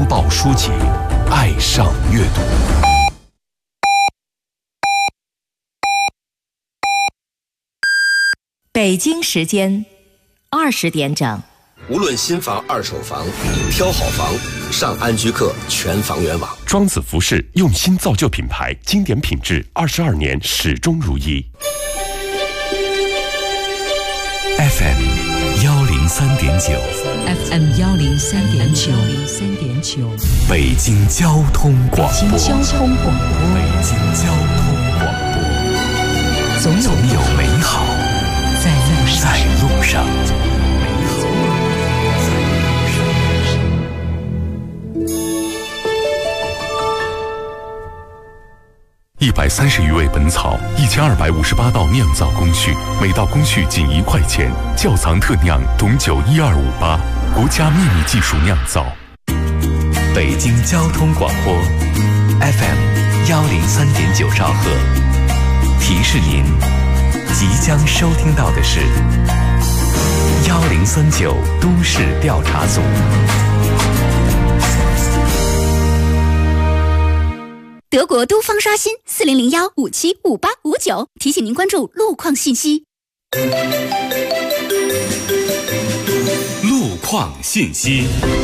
抱书籍，爱上阅读。 北京时间20点整。 无论新房、二手房，挑好房，上安居客全房源网。 庄子服饰用心造就品牌，经典品质，22年始终如一。 FM 103.9 FM 103.9 北京交通广播。 北京交通广播。 北京交通广播。总有美好在路上。130余味本草，1258道酿造工序，每道工序仅1块钱。窖藏特酿董酒1258，国家秘密技术酿造。北京交通广播 FM 103.9兆赫，提示您即将收听到的是1039都市调查组。 德国都方刷新4001575859，提醒您关注路况信息。 路况信息。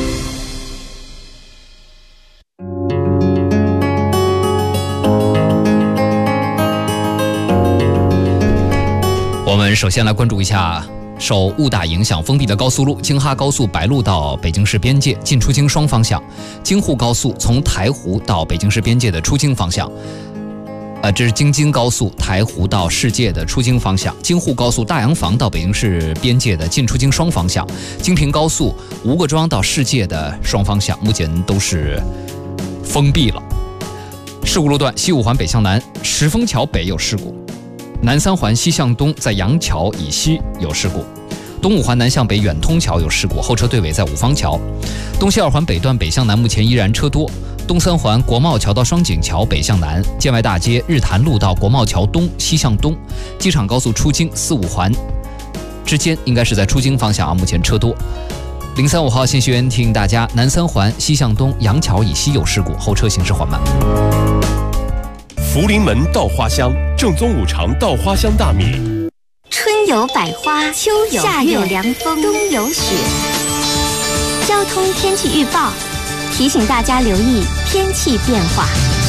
我们首先来关注一下受雾大影响封闭的高速路，京哈高速白鹿到北京市边界进出京双方向，京沪高速从台湖到北京市边界的出京方向，这是京津高速台湖到世界的出京方向，京沪高速大洋房到北京市边界的进出京双方向，京平高速吴各庄到世界的双方向目前都是封闭了。事故路段西五环北向南石峰桥北有事故，南三环西向东在杨桥以西有事故，东五环南向北远通桥有事故，后车队尾在五方桥。东西二环北段北向南目前依然车多，东三环国贸桥到双井桥北向南，建外大街日坛路到国贸桥东西向东，机场高速出京四五环之间应该是在出京方向目前车多。035号信息员提醒大家，南三环西向东杨桥以西有事故，后车行驶缓慢。 福临门稻花香，正宗五常稻花香大米。 春有百花，秋有夏有凉风，冬有雪。交通天气预报提醒大家留意天气变化。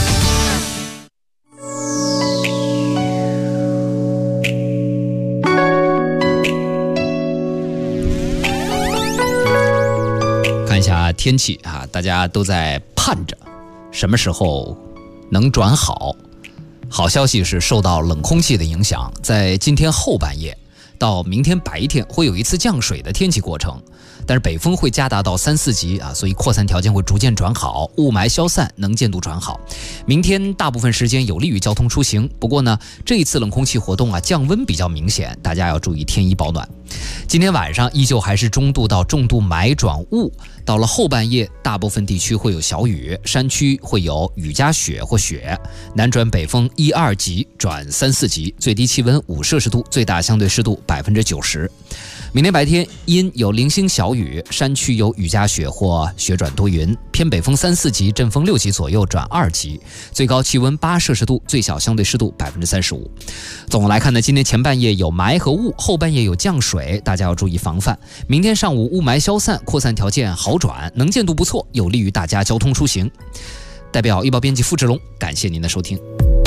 看一下天气大家都在盼着什么时候能转好。好消息是受到冷空气的影响，在今天后半夜到明天白天会有一次降水的天气过程，但是北风会加大到3、4级所以扩散条件会逐渐转好，雾霾消散，能见度转好。明天大部分时间有利于交通出行，不过呢，这一次冷空气活动降温比较明显，大家要注意添衣保暖。今天晚上依旧还是中度到重度霾转雾，到了后半夜大部分地区会有小雨，山区会有雨加雪或雪，南转北风1、2级转3、4级，最低气温5摄氏度，最大相对湿度90%。明天白天阴有零星小雨，山区有雨加雪或雪转多云，偏北风3、4级，阵风6级左右转2级，最高气温8摄氏度，最小相对湿度35%。总的来看呢，今天前半夜有霾和雾，后半夜有降水，大家要注意防范。明天上午雾霾消散，扩散条件好转，能见度不错，有利于大家交通出行。代表预报编辑付志龙，感谢您的收听。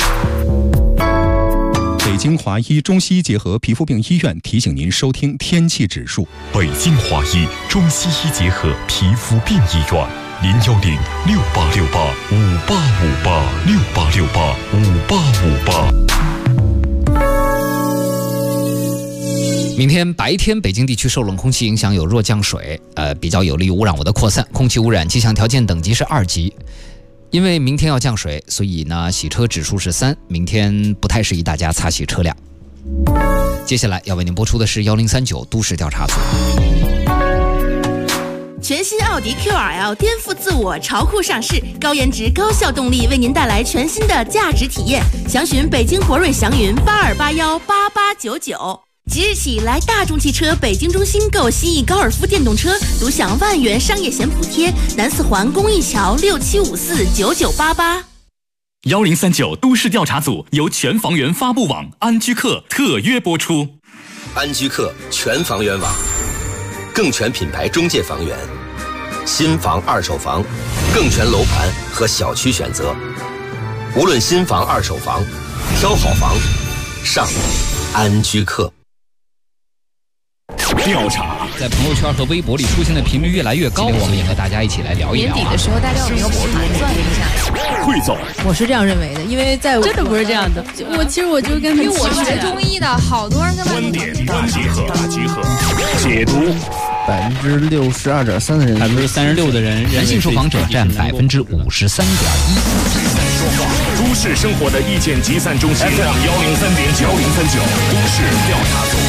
北京华医中西医结合皮肤病医院提醒您收听天气指数。 北京华医中西医结合皮肤病医院，0106868585858。 明天白天北京地区受冷空气影响有弱降水，比较有利于污染物的扩散，空气污染气象条件等级是2级。因为明天要降水，所以呢洗车指数是3，明天不太适宜大家擦洗车辆。接下来要为您播出的是1039都市调查组。 全新奥迪 QRL 颠覆自我，潮酷上市，高颜值高效动力为您带来全新的价值体验。详询北京博瑞祥云82818899。 即日起，来大众汽车北京中心购西翼高尔夫电动车，独享万元商业险补贴。南四环公益桥67549988。 1039都市调查组由全房源发布网安居客特约播出。 安居客全房源网，更全品牌中介房源，新房、二手房，更全楼盘和小区选择。无论新房、二手房，挑好房，上安居客。 调查在朋友圈和微博里出现的频率越来越高，我们也和大家一起来聊一聊。 年底的时候，大家有没有盘算一下？ 汇总， 我是这样认为的，因为在真的不是这样的。其实我就跟因为我学中医的，好多人跟观点大集合，解读。 62.3%的人 ，36%的人人性受访者占53.1%。 都市生活的意见集散中心 FM 103.9，都市调查组。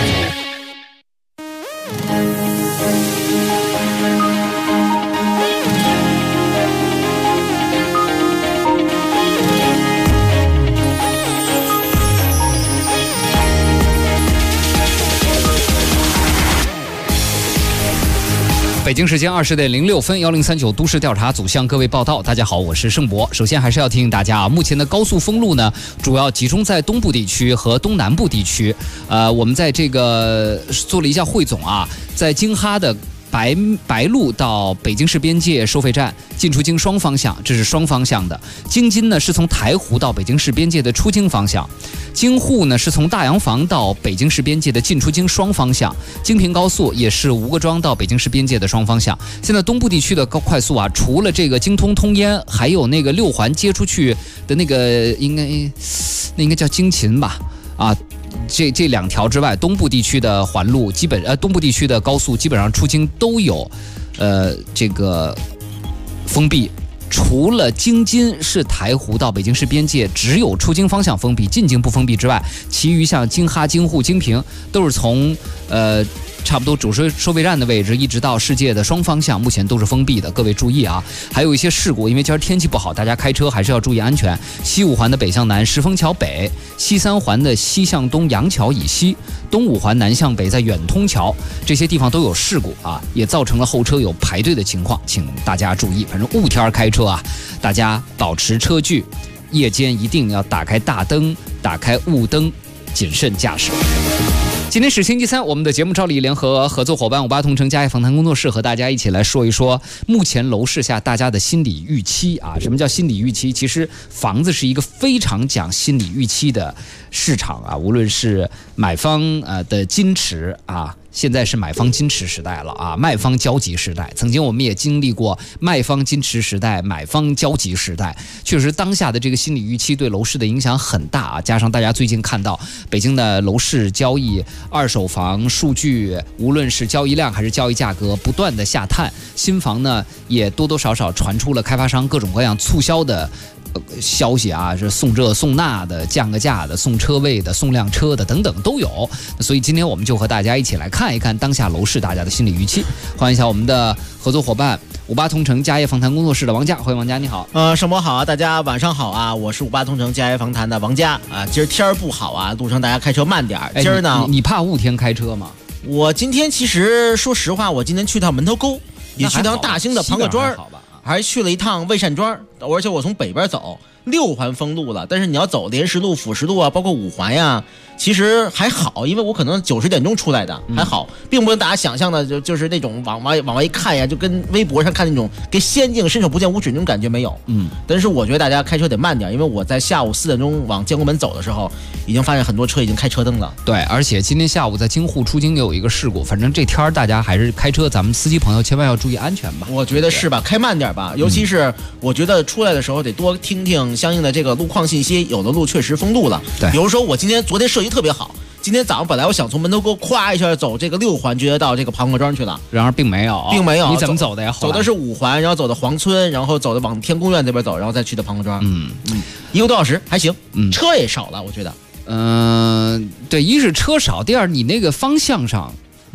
北京时间20点06分，1039都市调查组向各位报道。大家好，我是盛博。首先还是要提醒大家啊，目前的高速封路呢，主要集中在东部地区和东南部地区。我们在这个做了一下汇总啊，在京哈的白鹿到北京市边界收费站进出京双方向，这是双方向的。京津呢是从台湖到北京市边界的出京方向，京沪呢是从大洋房到北京市边界的进出京双方向，京平高速也是吴各庄到北京市边界的双方向。现在东部地区的快速啊，除了这个京通通烟，还有那个6环接出去的那个应该叫京秦吧啊。这两条之外，东部地区的环路东部地区的高速基本上出京都有，这个封闭。除了京津是台湖到北京市边界只有出京方向封闭，进京不封闭之外，其余像京哈、京沪、京平都是从差不多主收费站的位置一直到世界的双方向，目前都是封闭的，各位注意啊！还有一些事故，因为今儿天气不好，大家开车还是要注意安全。西5环的北向南石峰桥北，西3环的西向东杨桥以西，东5环南向北在远通桥，这些地方都有事故啊，也造成了后车有排队的情况，请大家注意。反正雾天开车啊，大家保持车距，夜间一定要打开大灯，打开雾灯，谨慎驾驶。今天是星期三，我们的节目照例联合合作伙伴58同城家业访谈工作室和大家一起来说一说目前楼市下大家的心理预期啊。什么叫心理预期？其实房子是一个非常讲心理预期的市场啊，无论是买方的矜持啊，现在是买方矜持时代了啊，卖方焦急时代。曾经我们也经历过卖方矜持时代，买方焦急时代。确实，当下的这个心理预期对楼市的影响很大啊。加上大家最近看到北京的楼市交易、二手房数据，无论是交易量还是交易价格不断的下探，新房呢也多多少少传出了开发商各种各样促销的消息啊，是送这送那的，降个价的，送车位的，送辆车的等等都有。所以今天我们就和大家一起来看一看当下楼市大家的心理预期。欢迎一下我们的合作伙伴58同城家业访谈工作室的王佳，欢迎王佳，你好。 盛博好啊，大家晚上好啊，我是58同城家业访谈的王佳啊。今儿天儿不好啊，路上大家开车慢点。今儿呢， 你怕雾天开车吗？ 我今天其实说实话，我今天去趟门头沟，也去趟大兴的庞各庄，还去了一趟魏善庄，而且我从北边走，6环封路了，但是你要走莲石路、辅石路啊，包括5环呀，其实还好，因为我可能90点钟出来的，还好，并不是大家想象的就是那种往外一看呀，就跟微博上看那种跟仙境伸手不见五指那种感觉没有。但是我觉得大家开车得慢点，因为我在下午4点钟往建国门走的时候，已经发现很多车已经开车灯了。 对，而且今天下午在京沪出京有一个事故，反正这天大家还是开车，咱们司机朋友千万要注意安全吧。 我觉得是吧，开慢点吧，尤其是我觉得出来的时候得多听听相应的这个路况信息，有的路确实封路了。 对， 比如说昨天设计特别好，今天早上本来我想从门头沟咵一下走这个6环，直接到这个庞各庄去了， 然而并没有。你怎么走的呀？ 走的是5环，然后走的黄村，然后走的往天宫苑这边走，然后再去的庞各庄。1个多小时还行，车也少了，我觉得。 对，一是车少，第二你那个方向上，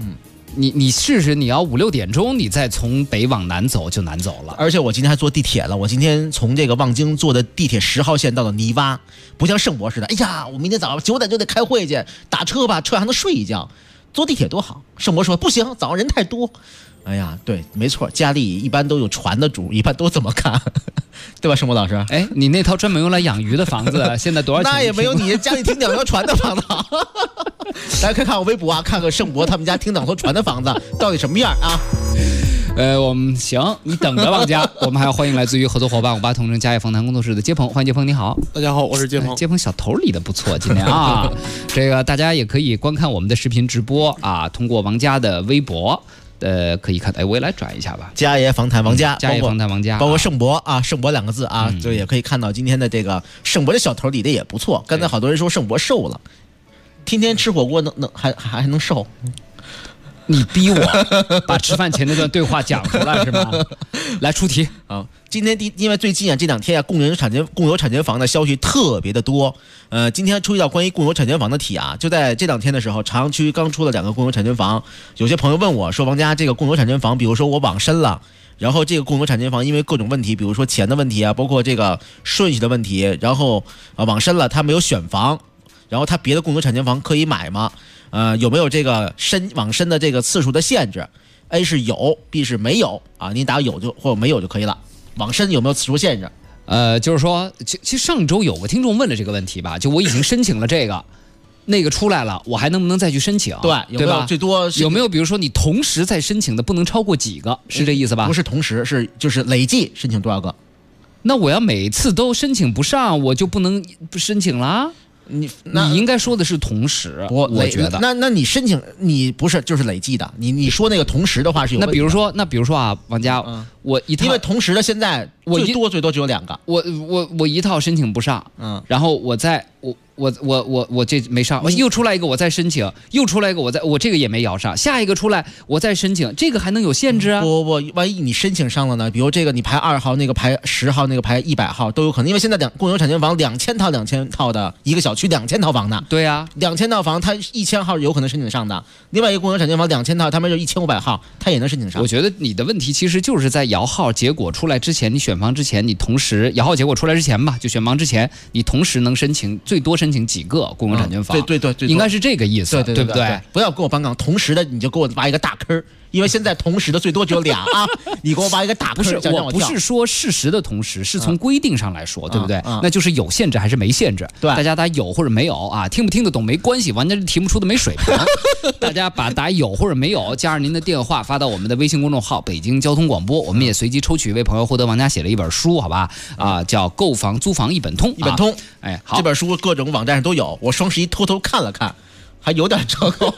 你试试，你要5、6点钟，你再从北往南走就难走了。 而且我今天还坐地铁了，我今天从这个望京坐的地铁10号线到了泥洼，不像盛博似的，哎呀，我明天早上9点就得开会去，打车吧，车还能睡一觉，坐地铁多好。盛博说不行，早上人太多。哎呀，对，没错，家里一般都有船的主，一般都这么干，对吧，盛博老师？ 哎，你那套专门用来养鱼的房子，现在多少钱？ 那也没有你家里停2条船的房子好。大家可以看我微博啊，看看盛博他们家停2艘船的房子到底什么样啊？ 我们行，你等着，王家。我们还要欢迎来自于合作伙伴58同城家业访谈工作室的接鹏，欢迎接鹏，你好。 大家好，我是接鹏。 接鹏小头理的不错，今天啊，这个大家也可以观看我们的视频直播啊，通过王家的微博。可以看，哎，我也来转一下吧。 家业访谈王家， 家业访谈王家， 包括盛博啊，盛博2个字啊，就也可以看到今天的这个盛博的小头理的也不错。刚才好多人说盛博瘦了，天天吃火锅还能瘦。 你逼我把吃饭前那段对话讲出来是吗？来出题啊！今天因为最近啊这2天啊共有产权房的消息特别的多，今天出一道关于共有产权房的题啊，就在这2天的时候，朝阳区刚出了2个共有产权房，有些朋友问我说，王家这个共有产权房，比如说我往申了，然后这个共有产权房因为各种问题，比如说钱的问题啊，包括这个顺序的问题，然后往申了，他没有选房，然后他别的共有产权房可以买吗？有没有这个往申的这个次数的限制 ？A 是有 ，B 是没有啊。你打有就或者没有就可以了。往申有没有次数限制？ 就是说，其实上周有个听众问了这个问题吧，就我已经申请了这个，那个出来了，我还能不能再去申请？ 对，有没有最多有没有比如说你同时在申请的不能超过几个？是这意思吧？ 不是同时，就是累计申请多少个？ 那我要每次都申请不上，我就不能申请了？你应该说的是同时，我觉得。 那你申请你不是就是累计的？你说那个同时的话是有。 那比如说啊，王家，我一套， 因为同时的现在最多只有2个。 我一套申请不上，然后我这没上，又出来一个我再申请，又出来一个我这个也没摇上，下一个出来我再申请，这个还能有限制啊？ 不，万一你申请上了呢？比如这个你排2号，那个排10号，那个排100号都有可能，因为现在共有产权房2000套的一个小区2000套房呢。 对呀 ，2000套房它1000号有可能申请上的，另外一个共有产权房2000套，他们就1500号，他也能申请上。 我觉得你的问题其实就是在摇号结果出来之前，你选房之前，你同时摇号结果出来之前吧，就选房之前，你同时能最多申请几个共有产权房？ 对， 应该是这个意思，对不对？ 不要跟我搬杠，同时的你就给我挖一个大坑，因为现在同时的最多只有2啊，你给我挖一个大坑。 我不是说事实的同时，是从规定上来说，对不对？那就是有限制还是没限制？ 对， 大家打有或者没有啊，听不听得懂没关系，完全是题目出的没水平。大家打有或者没有，加上您的电话发到我们的微信公众号北京交通广播，我们也随机抽取一位朋友获得王家写了一本书，好吧？叫《购房租房一本通》。哎，好， 这本书各种网站上都有，我双11偷偷看了看，还有点折扣。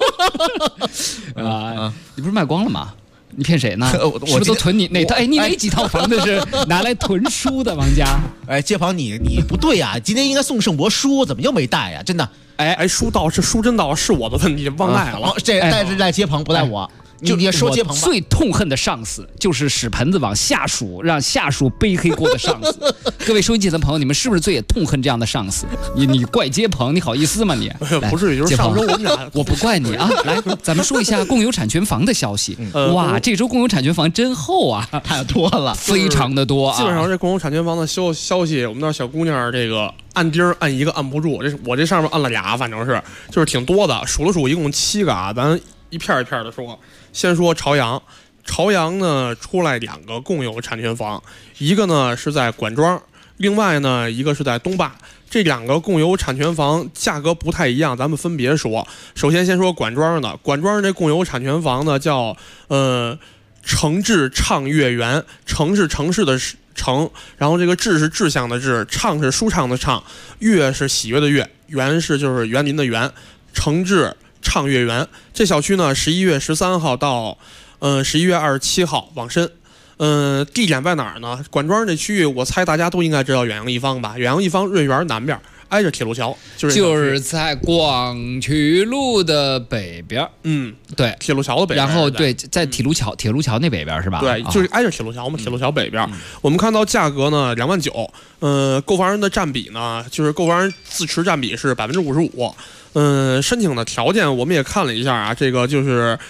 你不是卖光了吗？你骗谁呢？是不是都囤你那套？哎，你哪几套房子是拿来囤书的，王家？ 哎，街坊你不对啊！今天应该送盛博书，怎么又没带呀？真的， 哎，书真到是我的问题，忘带了。 这带是赖街坊，不赖我。就你说接鹏吧， 最痛恨的上司就是使盆子往下属，让下属背黑锅的上司。各位收音机的朋友，你们是不是最也痛恨这样的上司？你怪接鹏，你好意思吗你？ 不是，就是上周我们俩， 我不怪你啊。来，咱们说一下共有产权房的消息。哇，这周共有产权房真厚啊， 太多了， 非常的多啊。 基本上这共有产权房的消息，我们那小姑娘这个按钉按一个按不住，我这上面按了俩，反正是就是挺多的，数了数一共7个啊，咱一片一片的说。先说朝阳呢出来2个共有产权房，一个呢是在管庄，另外呢一个是在东坝。这2个共有产权房价格不太一样，咱们分别说。首先说管庄的，管庄这共有产权房呢叫城治畅悦园，城是城市的城，然后这个治是志向的治，畅是舒畅的畅，悦是喜悦的悦，园是就是园林的园，城治畅悦园。这小区呢11月13号到11月27号往申。地点在哪儿呢？管庄这区域我猜大家都应该知道远洋一方吧，远洋一方润园南边挨着铁路桥， 就是在广渠路的北边。对， 铁路桥的北边。 然后对，在铁路桥那北边是吧？ 对，就是挨着铁路桥嘛，铁路桥北边。我们看到价格呢29000，购房人的占比呢，就是购房人自持占比是55%。申请的条件我们也看了一下啊，这个就是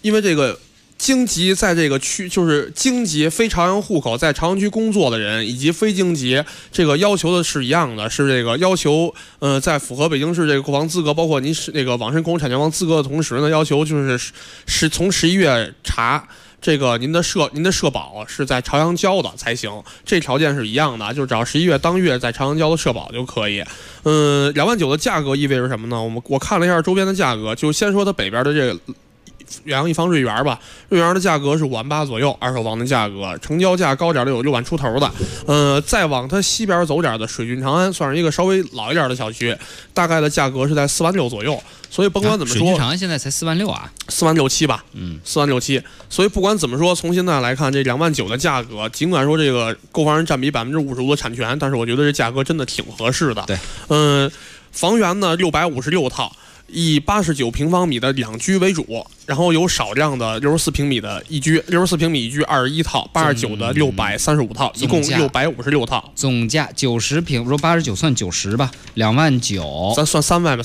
因为这个京籍在这个区，就是京籍非朝阳户口在朝阳区工作的人，以及非京籍，这个要求的是一样的，是这个要求，在符合北京市这个购房资格，包括您是那个网申公共产权房资格的同时呢，要求就是从11月查。这个您的社保是在朝阳交的才行，这条件是一样的，就是只要11月当月在朝阳交的社保就可以。2万9的价格意味着什么呢？我看了一下周边的价格，就先说它北边的这个远洋一方瑞园吧，瑞园的价格是5万8左右，二手房的价格，成交价高点的有6万出头的。再往它西边走点的水郡长安，算是一个稍微老一点的小区，大概的价格是在4万6左右。所以甭管怎么说， 水郡长安现在才4万6啊 ，4万6、7吧，4万6、7。所以不管怎么说，从现在来看，这2万9的价格，尽管说这个购房人占比55%的产权，但是我觉得这价格真的挺合适的。 对， 房源呢656套。以89平方米的2居为主，然后有少量的64平米的一居，64平米一居21套，89的635套，一共656套。 总价90平，说89算90吧，2万9， 咱算3万吧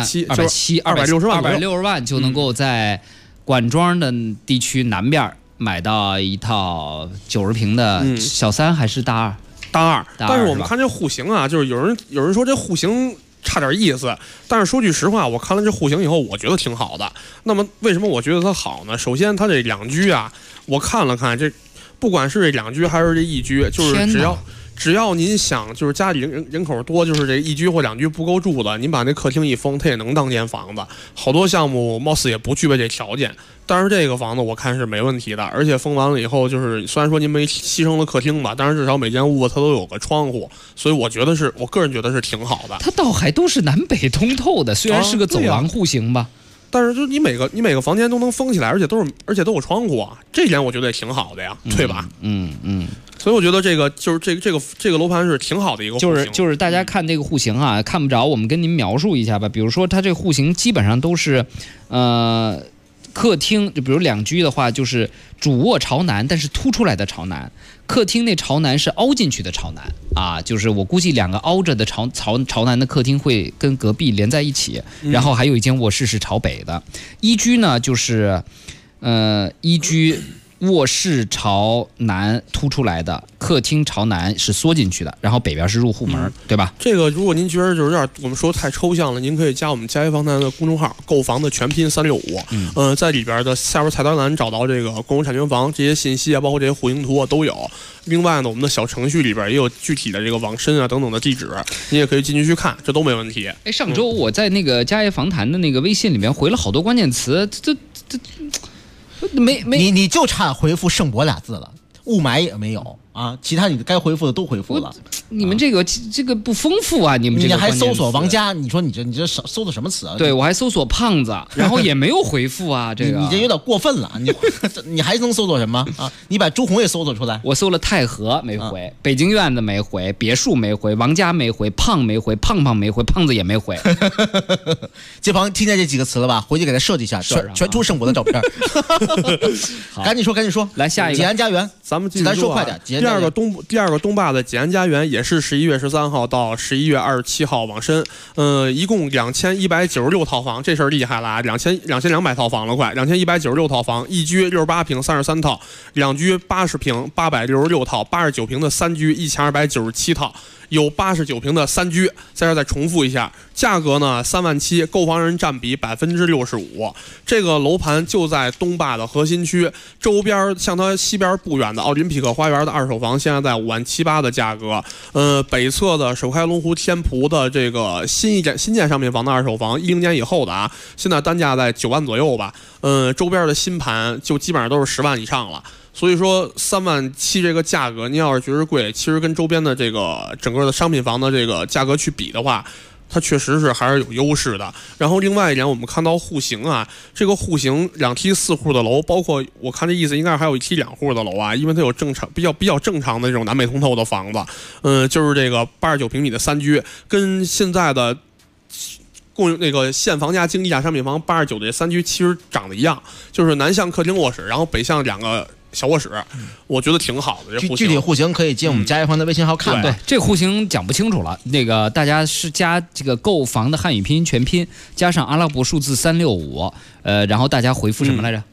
，260万就能够在管庄的地区南边买到一套90平的小3还是大2？ 大二。但是我们看这户型啊，就是有人说这户型差点意思，但是说句实话，我看了这户型以后，我觉得挺好的。那么为什么我觉得它好呢？首先，它这2居啊，我看了看，这不管是这2居还是这1居，就是只要您想，就是家里人口多，就是这1居或2居不够住的，您把那客厅一封，它也能当间房子。好多项目貌似也不具备这条件，但是这个房子我看是没问题的，而且封完了以后，就是虽然说您没牺牲了客厅吧，但是至少每间屋子它都有个窗户，所以我个人觉得是挺好的。 它倒还都是南北通透的，虽然是个走廊户型吧。 但是就你每个房间都能封起来，而且都有窗户啊，这点我觉得也挺好的呀，对吧？所以我觉得这个就是这个楼盘是挺好的一个户型。 就是大家看这个户型啊，看不着，我们跟您描述一下吧。比如说它这个户型基本上都是客厅，就比如2居的话，就是主卧朝南，但是凸出来的朝南。客厅那朝南是凹进去的朝南啊，就是我估计2个凹着的朝南的客厅会跟隔壁连在一起，然后还有一间卧室是朝北的。1居呢就是1居卧室朝南凸出来的，客厅朝南是缩进去的，然后北边是入户门，对吧？ 这个如果您觉得就是有点我们说太抽象了，您可以加我们嘉业房谈的公众号“购房的全拼365”，在里边的下边菜单栏找到这个公共产权房这些信息啊，包括这些户型图啊都有。另外呢，我们的小程序里边也有具体的这个网申啊等等的地址，你也可以进去看，这都没问题。 上周我在那个嘉业房谈的那个微信里面回了好多关键词， 你就差回复圣博俩字了，雾霾也没有啊，其他你该回复的都回复了。 你们这个不丰富啊，你们这个你还搜索王佳，你说你这搜的什么词啊？ 对，我还搜索胖子，然后也没有回复啊，这个你这有点过分了，你还能搜索什么啊？你把朱红也搜索出来。 我搜了太和没回，北京院子没回，别墅没回，王佳没回，胖没回，胖没回，胖子也没回。 这旁听见这几个词了吧？回去给他设计一下，全出圣博的照片。赶紧说， 来下一个济安家园，咱咱们继续说快点。 第二个东坝的济安家园也是11月13号到11月27号网申，一共2196套房，这事儿厉害了啊，2200套房了快，2196套房，1居68平33套，2居80平866套，89平的3居1297套。有89平的3居，在这儿再重复一下，价格呢3万7，购房人占比65%。这个楼盘就在东坝的核心区，周边向它西边不远的奥林匹克花园的二手房，现在在5万7、8的价格。北侧的首开龙湖天璞的这个新建商品房的二手房，10年以后的啊，现在单价在9万左右吧。周边的新盘就基本上都是10万以上了。所以说3万7这个价格，您要是觉得贵，其实跟周边的这个整个的商品房的这个价格去比的话，它确实是还是有优势的。然后另外一点，我们看到户型啊，这个户型2梯4户的楼，包括我看这意思应该还有1梯2户的楼啊，因为它有比较正常的这种南北通透的房子，就是这个89平米的3居，跟现在的那个现房价经济价商品房89的这3居其实长得一样，就是南向客厅卧室，然后北向2个小卧室，我觉得挺好的。这户型具体户型可以进我们嘉业房的微信号看。 对，这户型讲不清楚了。那个大家是加这个购房的汉语拼音全拼，加上阿拉伯数字365，然后大家回复什么来着？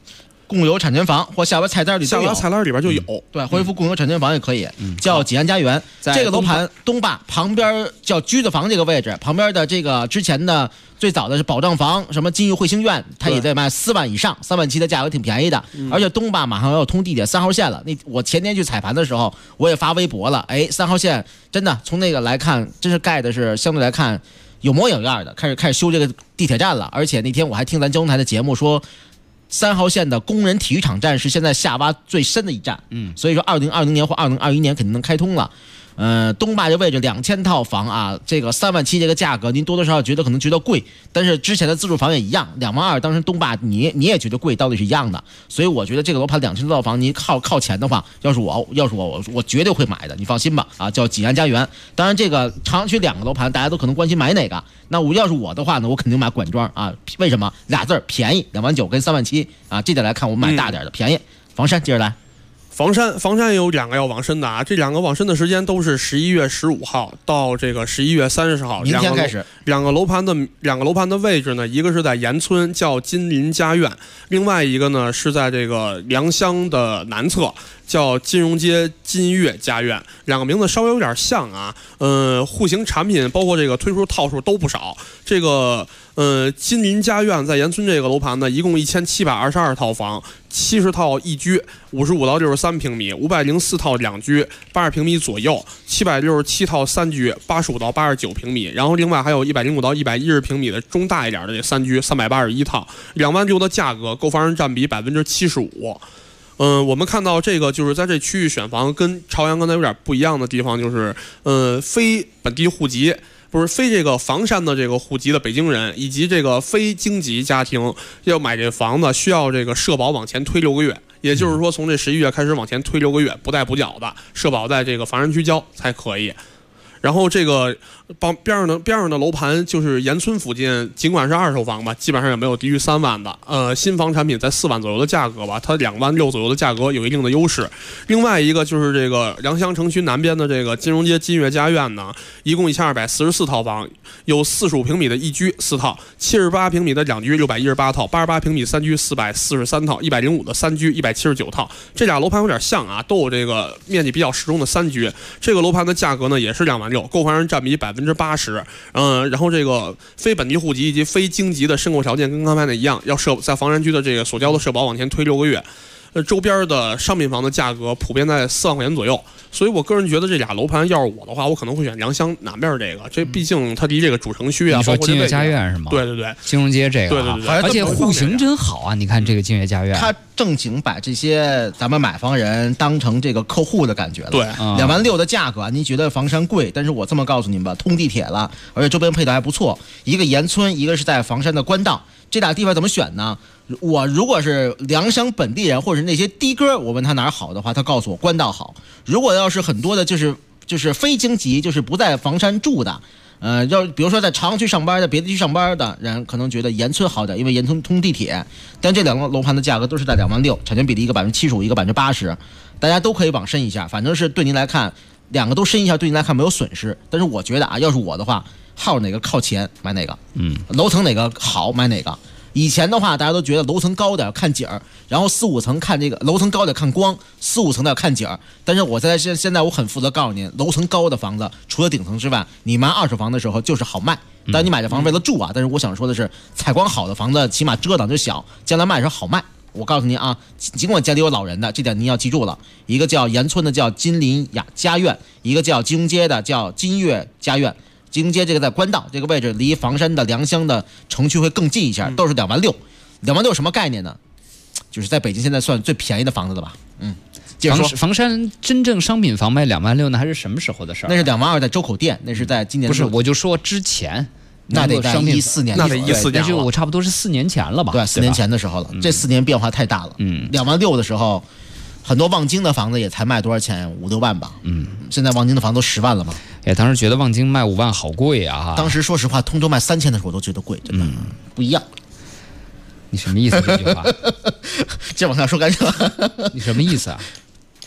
共有产权房或下边菜单里都有， 下边菜单里边就有。 对，恢复共有产权房也可以，叫济安家园。这个楼盘东坝旁边叫居子房这个位置，旁边的这个之前的最早的是保障房，什么金玉汇兴苑，它也在卖4万以上，3万7的价格挺便宜的。而且东坝马上要通地铁3号线了。我前天去踩盘的时候，我也发微博了，哎，3号线真的从那个来看，真是盖的是相对来看有模有样的，开始修这个地铁站了。而且那天我还听咱交通台的节目说，3号线的工人体育场站是现在下挖最深的一站，所以说2020年或2021年肯定能开通了。东坝这位置2000套房啊，这个3万7这个价格，您多多少少可能觉得贵，但是之前的自住房也一样，2万2，当时东坝你也觉得贵，道理是一样的。所以我觉得这个楼盘2000多套房，您靠前的话，要是我绝对会买的，你放心吧啊，叫济安家园。当然这个朝阳区2个楼盘，大家都可能关心买哪个，那要是我的话呢，我肯定买管庄啊，为什么？2字便宜，2万9跟3万7啊，这点来看我们买大点的便宜。房山接着来。 房山也有2个要往申的啊，这2个往申的时间都是11月15号到这个11月30号， 明天开始。 两个楼盘的位置呢，一个是在延村叫金林家苑，另外一个呢是在这个良乡的南侧叫金融街金悦家苑，2个名字稍微有点像啊。户型产品包括这个推出套数都不少。这个金林家苑在延村这个楼盘呢，一共1722套房，70套一居，55到63平米，504套2居，80平米左右，767套3居，85到89平米，然后另外还有105到110平米的中大一点的这3居，381套，2万6的价格，购房人占比75%。我们看到这个就是在这区域选房跟朝阳刚才有点不一样的地方，就是非本地户籍，不是非这个房山的这个户籍的北京人，以及这个非京籍家庭要买这房子，需要这个社保往前推6个月，也就是说从这11月开始往前推6个月，不贷不缴的社保在这个房山区交才可以。然后这个边上的楼盘就是延村附近，尽管是2手房吧，基本上也没有低于3万的。新房产品在4万左右的价格吧，它2万6左右的价格有一定的优势。另外一个就是这个良乡城区南边的这个金融街金悦家苑呢，一共1244套房，有45平米的一居4套，78平米的2居618套，88平米3居443套，105的3居179套。这俩楼盘有点像啊，都有这个面积比较适中的3居。这个楼盘的价格呢也是2万6，购房人占比80%。然后这个非本地户籍以及非京籍的申购条件跟刚才那一样，要在房山区的这个所交的社保往前推6个月。周边的商品房的价格普遍在4万块钱左右，所以我个人觉得这俩楼盘要是我的话，我可能会选良乡南边这个，这毕竟它离这个主城区啊， 你说金悦家苑是吗？ 对对对， 金融街这个， 对对对， 而且户型真好啊！你看这个金悦家苑， 它正经把这些咱们买房人当成这个客户的感觉了。 对 ，2万6的价格，您觉得房山贵，但是我这么告诉您吧，通地铁了，而且周边配套还不错，一个延村，一个是在房山的官道。这俩地方怎么选呢？我如果是良乡本地人或者那些的哥，我问他哪儿好的话，他告诉我官道好。如果要是很多的就是非京籍，就是不在房山住的，要比如说在朝阳区上班的、别的区上班的人，可能觉得延村好点，因为延村通地铁。但这2个楼盘的价格都是在2万6，产权比例一个75%，一个80%，大家都可以往深一下。反正是对您来看，2个都深一下，对您来看没有损失。但是我觉得啊，要是我的话，号哪个靠前买哪个，楼层哪个好买哪个。以前的话，大家都觉得楼层高点看景儿，然后4、5层看这个楼层高点看光，4、5层的看景儿。但是我现在我很负责告诉您，楼层高的房子除了顶层之外，你买2手房的时候就是好卖。但你买这房为了住啊，但是我想说的是，采光好的房子起码遮挡就小，将来卖的时候好卖。我告诉您啊，尽管家里有老人的，这点您要记住了。一个叫延村的叫金林家苑，一个叫金融街的叫金悦家苑。金融街这个在官道这个位置，离房山的良乡的城区会更近一下，都是2万6。2万6什么概念呢？就是在北京现在算最便宜的房子了吧？接着说， 房山真正商品房卖2万6，那还是什么时候的事儿？ 那是2万2在周口店，那是在今年。 不是，我就说之前。 那得在14年， 那得14年， 那就我差不多是4年前了吧？ 对，4年前的时候了。这4年变化太大了。2万6的时候，很多望京的房子也才卖多少钱？5、6万吧。现在望京的房子都10万了嘛。 哎，当时觉得望京卖5万好贵啊！ 当时说实话，通州卖3000的时候我都觉得贵，真的不一样。 你什么意思这句话？ 这往下说干什么？ 你什么意思啊？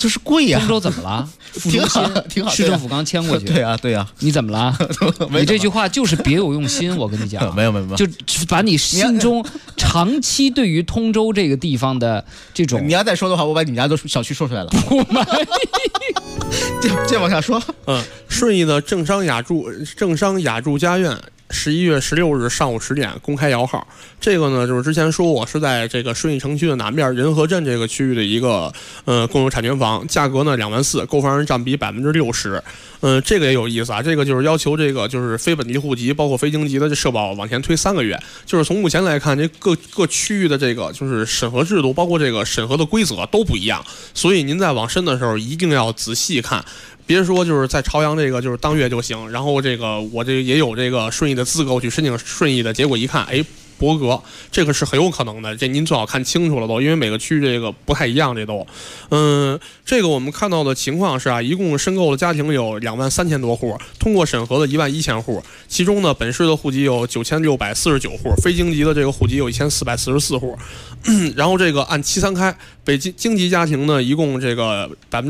就是贵呀。 通州怎么了？ 挺好，挺好。 市政府刚迁过去。 对啊，对啊。 你怎么了？你这句话就是别有用心，我跟你讲。 没有， 就把你心中长期对于通州这个地方的这种， 你要再说的话，我把你们家都小区说出来了。 不满意。 接往下说。 顺义的正商雅筑家苑11月16日上午10点公开摇号。这个呢，就是之前说我是在这个顺义城区的南边仁和镇这个区域的一个共有产权房，价格呢2万4，购房人占比60%。这个也有意思啊，这个就是要求这个就是非本地户籍，包括非京籍的这社保往前推3个月。就是从目前来看，这各区域的这个就是审核制度，包括这个审核的规则都不一样，所以您在往申的时候一定要仔细看。别说就是在朝阳这个就是当月就行，然后这个我这也有这个顺义的资格，我去申请顺义的，结果一看，哎，伯格，这个是很有可能的，这您最好看清楚了都，因为每个区域这个不太一样，这都，这个我们看到的情况是啊，一共申购的家庭有23000多户，通过审核的11000户，其中呢，本市的户籍有9649户，非京籍的这个户籍有1444户，然后这个按期3开，北京籍家庭呢，一共这个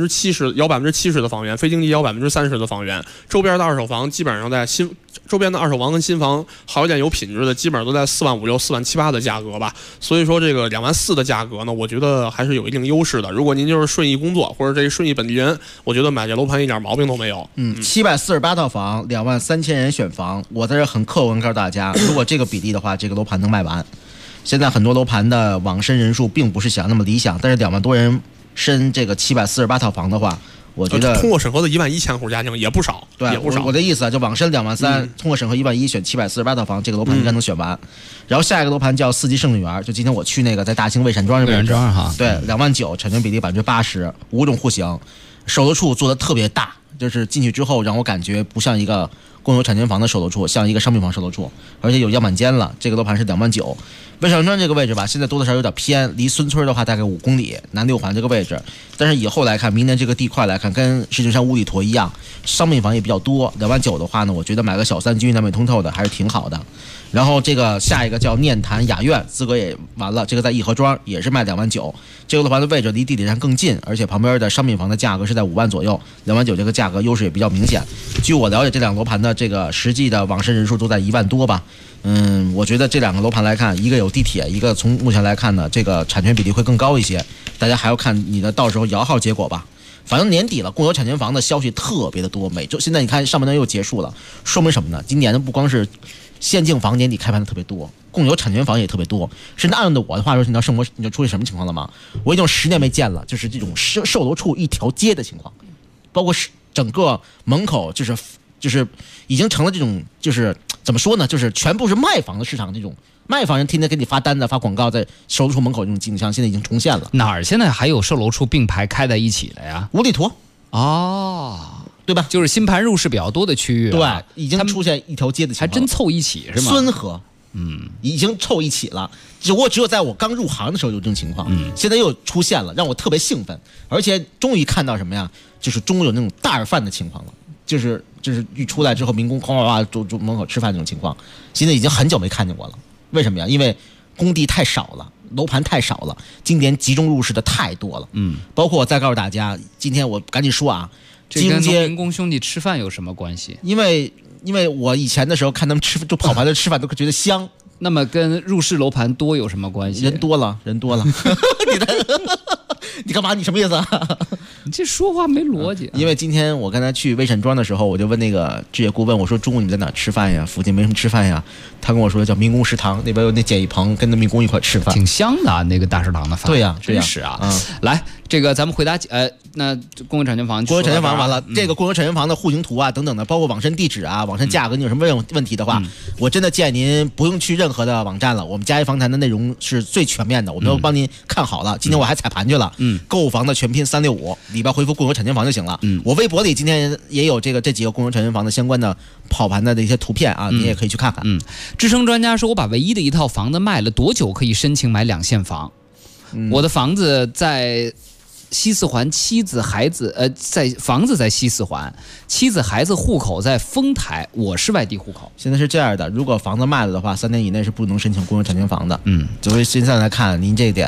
70%的房源，非京籍摇30%的房源，周边的二手房基本上在周边的二手房跟新房好一点有品质的，基本上都在45600、47800的价格吧。所以说这个2万4的价格呢，我觉得还是有一定优势的。如果您就是顺义工作或者这顺义本地人，我觉得买这楼盘一点毛病都没有。 748套房，23000人选房，我在这很客观告诉大家，如果这个比例的话，这个楼盘能卖完。现在很多楼盘的网申人数并不是想那么理想，但是2万多人申这个748套房的话，我觉得通过审核的11000户家庭也不少， 对， 也不少。 我的意思啊，就网申2万3，通过审核11000选748套房，这个楼盘应该能选完。然后下一个楼盘叫4季胜利园，就今天我去那个在大兴魏山庄这边，对，2万9，产权比例80%，5种户型，售楼处做的特别大，就是进去之后让我感觉不像一个共有产权房的售楼处，像一个商品房售楼处，而且有样板间了。这个楼盘是2万9。魏山庄这个位置吧，现在多多少少有点偏，离孙村的话大概5公里，南6环这个位置。但是以后来看，明年这个地块来看，跟石景山五里坨一样，商品房也比较多。2万9的话呢，我觉得买个小3居南北通透的还是挺好的。然后这个下一个叫念坛雅苑，资格也完了，这个在义和庄也是卖2万9。这个楼盘的位置离地铁站更近，而且旁边的商品房的价格是在5万左右，2万9这个价格优势也比较明显。据我了解，这两个楼盘的这个实际的网申人数都在1万多吧。我觉得这两个楼盘来看，一个有地铁，一个从目前来看呢，这个产权比例会更高一些。大家还要看你的到时候摇号结果吧。反正年底了，共有产权房的消息特别的多，每周现在你看上半年又结束了，说明什么呢？今年不光是限竞房年底开盘的特别多，共有产权房也特别多。甚至按照我的话说，你知道盛博你就出现什么情况了吗？我已经10年没见了，就是这种售楼处一条街的情况，包括整个门口就是已经成了这种就是怎么说呢？就是全部是卖房的市场，这种卖房人天天给你发单子、发广告，在售楼处门口这种景象现在已经重现了。 哪儿现在还有售楼处并排开在一起的呀？ 五里坨哦， 对吧？ 就是新盘入市比较多的区域， 对，已经出现一条街的情况， 还真凑一起是吗？ 孙河，已经凑一起了。只有在我刚入行的时候有这种情况，现在又出现了，让我特别兴奋，而且终于看到什么呀？就是中午有那种大耳饭的情况了。就是一出来之后，民工哗哗哗住门口吃饭这种情况，现在已经很久没看见过了。为什么呀？因为工地太少了，楼盘太少了，今年集中入市的太多了。包括我再告诉大家，今天我赶紧说啊， 这跟民工兄弟吃饭有什么关系？ 因为我以前的时候看他们就跑盘子吃饭都觉得香。 那么跟入市楼盘多有什么关系？ 人多了。你干嘛？你什么意思啊？ 你这说话没逻辑。 因为今天我刚才去魏山庄的时候，我就问那个置业顾问，我说中午你在哪吃饭呀？附近没什么吃饭呀？他跟我说叫民工食堂，那边有那简易棚，跟那民工一块吃饭， 挺香的啊，那个大食堂的饭。 对呀， 真是啊。来，这个咱们回答那共有产权房完了，这个共有产权房的户型图啊等等的，包括网申地址啊、网申价格，你有什么问题的话，我真的建议您不用去任何的网站了。我们嘉一房谈的内容是最全面的，我们都帮您看好了。今天我还踩盘去了，购房的全拼365，里边回复共有产权房就行了。我微博里今天也有这几个共有产权房的相关的跑盘的一些图片啊，你也可以去看看。 支撑专家说，我把唯一的一套房子卖了，多久可以申请买2线房？我的房子在西四环，房子在西四环，妻子孩子户口在丰台，我是外地户口。 现在是这样的，如果房子卖了的话，3年以内是不能申请共有产权房的。所以现在来看，您这一点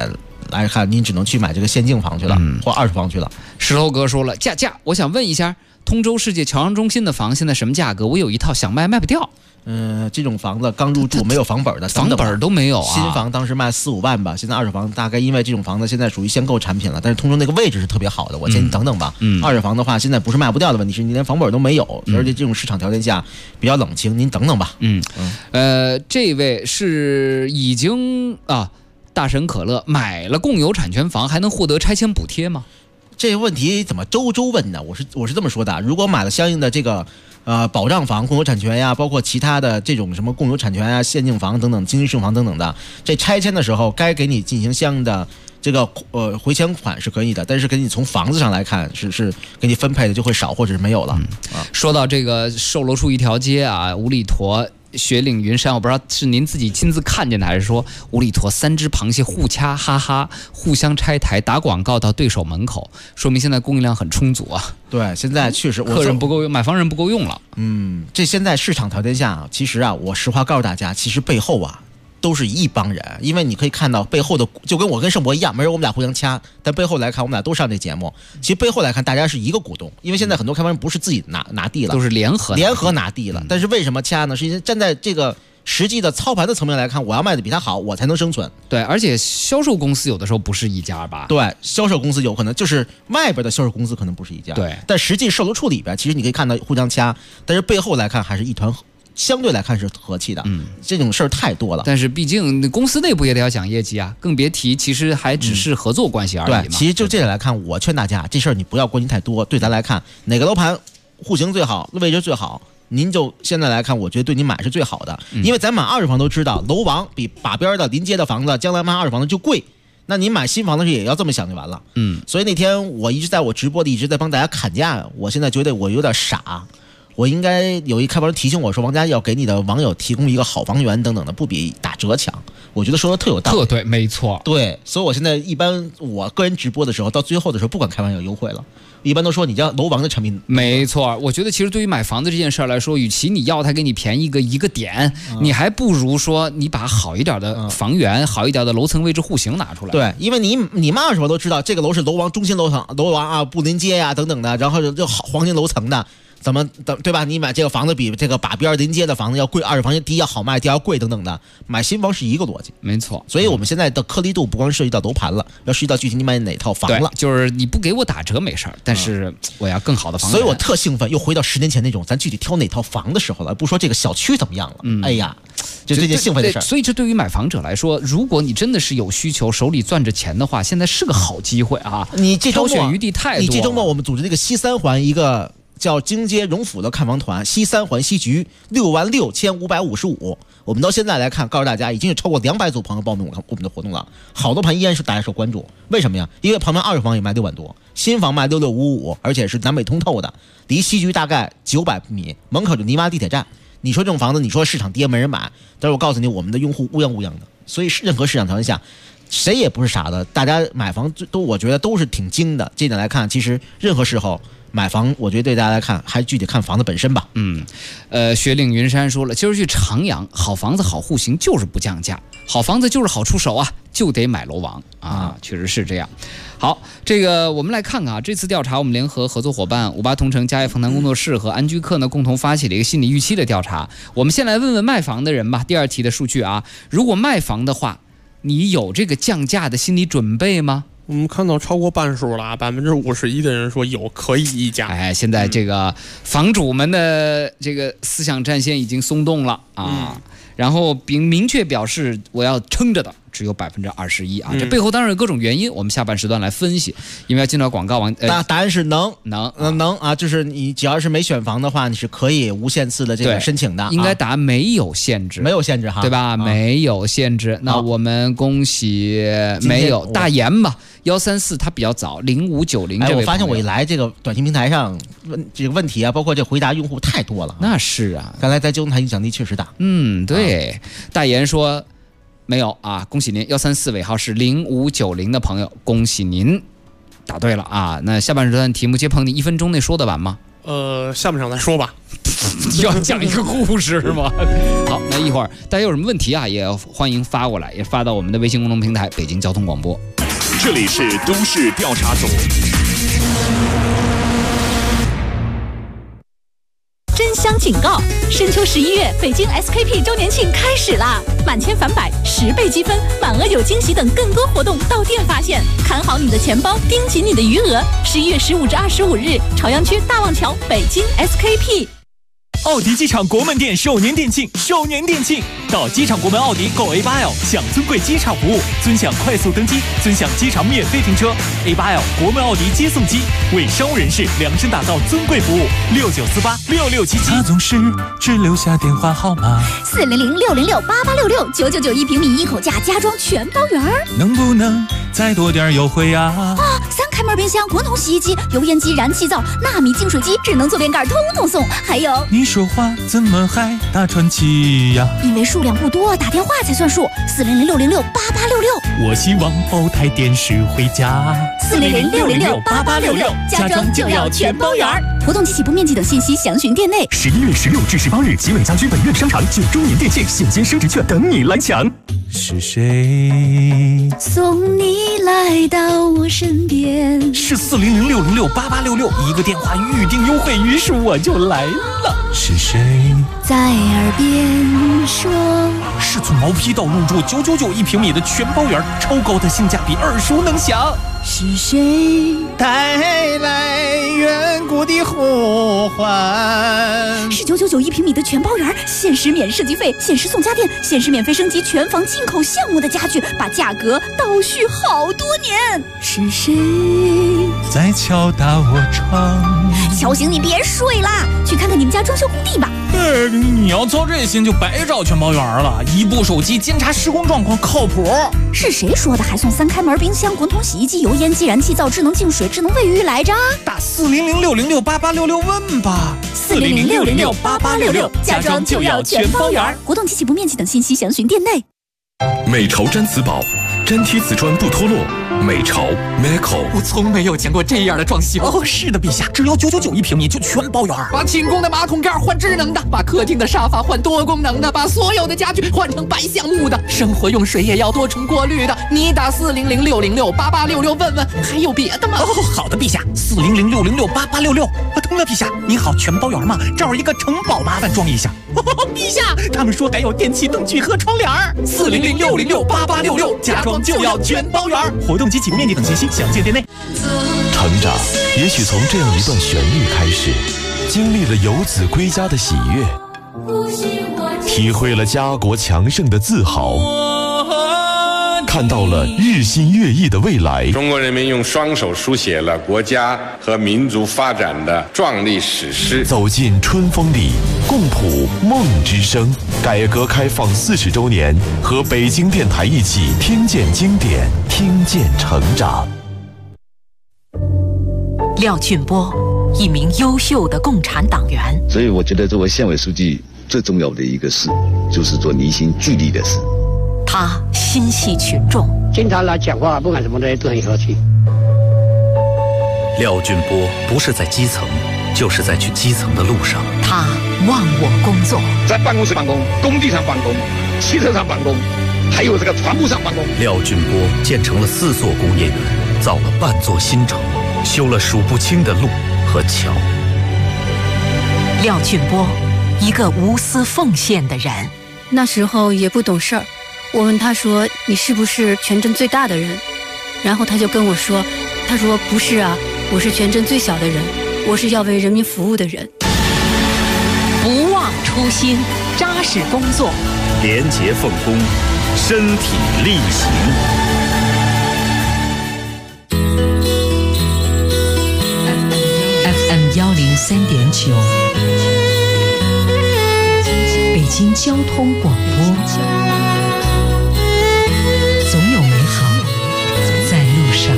来看，您只能去买这个限境房去了，或二手房去了。 石头哥说了，价，我想问一下，通州世界侨商中心的房现在什么价格？我有一套想卖不掉。 这种房子刚入住没有房本的， 房本都没有啊。 新房当时卖4、5万吧，现在二手房大概因为这种房子现在属于限购产品了，但是通州那个位置是特别好的，我建议你等等吧。二手房的话，现在不是卖不掉的问题，是你连房本都没有，而且这种市场条件下比较冷清，您等等吧。 这位是已经大神可乐买了共有产权房，还能获得拆迁补贴吗？ 这个问题怎么周问呢？我是这么说的，如果买了相应的这个保障房、共有产权呀，包括其他的这种什么共有产权呀、限境房等等、经济适用房等等的，这拆迁的时候该给你进行相应的这个回迁款是可以的，但是给你从房子上来看是给你分配的就会少或者是没有了。 说到这个售楼处一条街啊，五里坨。雪岭云山，我不知道是您自己亲自看见的，还是说五里坨3只螃蟹互掐哈哈，互相拆台打广告到对手门口，说明现在供应量很充足啊。 对，现在确实客人不够用，买房人不够用了。 这现在市场条件下，其实我实话告诉大家，其实背后都是一帮人，因为你可以看到背后的，就跟我跟盛博一样，没人我们俩互相掐，但背后来看，我们俩都上这节目。其实背后来看，大家是一个股东，因为现在很多开发商不是自己拿地了， 都是联合拿地了。但是为什么掐呢？是因为站在这个实际的操盘的层面来看，我要卖的比他好，我才能生存。 对，而且销售公司有的时候不是一家吧？ 对，销售公司有可能就是外边的销售公司可能不是一家， 对， 但实际售楼处里边，其实你可以看到互相掐，但是背后来看还是一团。相对来看是和气的，这种事儿太多了。 但是毕竟公司内部也得要讲业绩啊，更别提其实还只是合作关系而已嘛。 对，其实就这点来看，我劝大家这事儿你不要关心太多。对咱来看，哪个楼盘户型最好，位置最好，您就现在来看，我觉得对你买是最好的。因为咱买二手房都知道，楼王比把边的临街的房子，将来卖二手房的就贵。那你买新房的时候也要这么想就完了。所以那天我一直在我直播里一直在帮大家砍价，我现在觉得我有点傻。我应该有一开发商提醒我说，王家要给你的网友提供一个好房源等等的，不比打折强。我觉得说的特有道理， 特对，没错。 对，所以我现在一般我个人直播的时候，到最后的时候不管开发商有优惠了，一般都说你叫楼王的产品。 没错，我觉得其实对于买房子这件事来说，与其你要他给你便宜一个点，你还不如说你把好一点的房源、好一点的楼层位置户型拿出来。 对，因为你卖二手都知道，这个楼是楼王中心楼王啊，不临街呀等等的，然后就好黄金楼层的。怎么对吧？你买这个房子比这个把边临街的房子要贵，二手房第一要好卖，第二要贵等等的。买新房是一个逻辑， 没错。 所以我们现在的颗粒度不光涉及到楼盘了，要涉及到具体你买哪套房了。 就是你不给我打折没事儿，但是我要更好的房子。 所以我特兴奋，又回到10年前那种咱具体挑哪套房的时候了，不说这个小区怎么样了。哎呀，就这件兴奋的事儿。 所以这对于买房者来说，如果你真的是有需求，手里攥着钱的话，现在是个好机会啊！ 你这周末挑选余地太多了。 你这周末我们组织那个西3环一个。叫京街荣府的看房团，西3环西局66555，我们到现在来看，告诉大家已经有超过200组朋友报名我们的活动了，好多盘依然是大家受关注。为什么呀？因为旁边二手房也卖6万多，新房卖6655，而且是南北通透的，离西局大概900米，门口就泥洼地铁站。你说这种房子，你说市场跌没人买，但是我告诉你，我们的用户乌泱乌泱的，所以任何市场条件下，谁也不是傻的，大家买房都我觉得都是挺精的。这点来看，其实任何时候。买房，我觉得对大家来看，还具体看房子本身吧。 雪岭云山说了，今儿去长阳，好房子好户型就是不降价，好房子就是好出手啊，就得买楼王啊，确实是这样。好，这个我们来看看啊，这次调查我们联合合作伙伴58同城、嘉业访谈工作室和安居客呢共同发起了一个心理预期的调查。我们先来问问卖房的人吧。第2题的数据啊，如果卖房的话，你有这个降价的心理准备吗？ 我们看到超过半数了，51%的人说有可以议价。 哎，现在这个房主们的这个思想战线已经松动了啊，然后明确表示我要撑着的只有21%啊，这背后当然有各种原因，我们下半时段来分析。因为要进到广告答案是能啊，就是你只要是没选房的话，你是可以无限次的这个申请的。 应该答没有限制， 没有限制哈， 对吧？没有限制。那我们恭喜没有大言吧。134他比较早，0590这位。 我发现我一来这个短信平台上这个问题啊，包括这回答用户太多了。 那是啊， 看来在交通台影响力确实大。 对。大言说没有啊，恭喜您，134尾号是0590的朋友，恭喜您答对了啊。那下半时段题目接鹏，你1分钟内说得完吗？ 下半场再说吧。 要讲一个故事是吗？好，那一会儿大家有什么问题啊，也欢迎发过来，也发到我们的微信公众平台北京交通广播。 这里是都市调查组。 真香警告！深秋11月，北京 SKP 周年庆开始啦！满千返百，10倍积分，满额有惊喜等更多活动到店发现。看好你的钱包，盯紧你的余额。11月15至25日，朝阳区大望桥，北京 SKP。 奥迪机场国门店首年店庆，到机场国门奥迪购 A8L， 享尊贵机场服务，尊享快速登机，尊享机场免费停车。A8L 国门奥迪接送机，为商务人士量身打造尊贵服务。69486677。 他总是只留下电话号码。 400-606-8866，999一平米一口价，家装全包圆儿。 能不能再多点优惠啊 ？3开门冰箱、滚筒洗衣机、油烟机、燃气灶、纳米净水机、智能坐垫盖，通通送。还有， 你说话怎么还大喘气呀？ 因为数量不多，打电话才算数。400-606-8866。 我希望后台电视回家。 400-606-8866，家装就要全包圆儿。活动及起步面积等信息详询店内。 11月16至18日，集美家居本院商场9周年店庆，现金升值券等你来抢。 是谁送你来到我身边？ 是400-606-8866，一个电话预定优惠，于是我就来了。 是谁在耳边说？ 是从毛坯到入住999一平米的全包圆，超高的性价比，耳熟能详。 是谁带来远古的呼唤？ 是999一平米的全包圆，限时免设计费，限时送家电，限时免费升级全房进口项目的家具，把价格倒叙好多年。是谁在敲打我窗？ 小醒你别睡啦，去看看你们家装修工地吧。 你要操这心就白找全包圆了，一部手机监察施工状况靠谱。 是谁说的还送3开门冰箱、滚筒洗衣机、油烟机、燃气灶、智能净水、智能卫浴来着？ 打400-606-8866问吧。 400-606-8866，家装就要全包圆。活动及起步面积等信息详询店内。 美潮毡瓷宝，粘贴瓷砖不脱落。美潮 Meco， 我从没有见过这样的装修。哦，是的，陛下，只要999一平米就全包圆。 把寝宫的马桶盖换智能的，把客厅的沙发换多功能的，把所有的家具换成白橡木的，生活用水也要多重过滤的。你打400-606-8866问问，还有别的吗？ 哦，好的，陛下，400-606-8866。等了，陛下，您好，全包圆吗？这儿一个城堡，麻烦装一下。陛下，他们说还有电器灯具和窗帘。 400-606-8866，家装就要全包圆。 活动及起步面积等信息详见店内。 成长也许从这样一段旋律开始，经历了游子归家的喜悦，体会了家国强盛的自豪，看到了日新月异的未来。 中国人民用双手书写了国家和民族发展的壮丽史诗。 走进春风里，共谱梦之声。改革开放40周年，和北京电台一起听见经典，听见成长。 廖俊波，一名优秀的共产党员。 所以我觉得作为县委书记最重要的一个事，就是做凝心聚力的事。 他心系群众， 经常来讲话，不管什么东西都很和气。 廖俊波不是在基层，就是在去基层的路上。 他忘我工作， 在办公室办公，工地上办公，汽车上办公，还有这个船坞上办公。 廖俊波建成了4座工业园，造了半座新城，修了数不清的路和桥。 廖俊波，一个无私奉献的人。 那时候也不懂事儿，我问他说：“你是不是全镇最大的人？”然后他就跟我说：“他说不是啊，我是全镇最小的人，我是要为人民服务的人。” 不忘初心，扎实工作， 廉洁奉公，身体力行。 FM103.9，北京交通广播。总有美好在路上。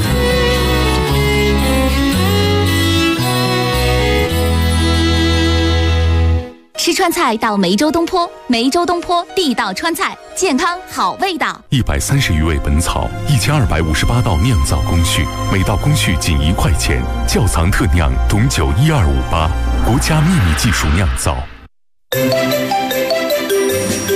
吃川菜到梅州东坡，梅州东坡地道川菜，健康好味道。 130余味本草，1258道酿造工序，每道工序仅1块钱，窖藏特酿董酒12588，国家秘密技术酿造。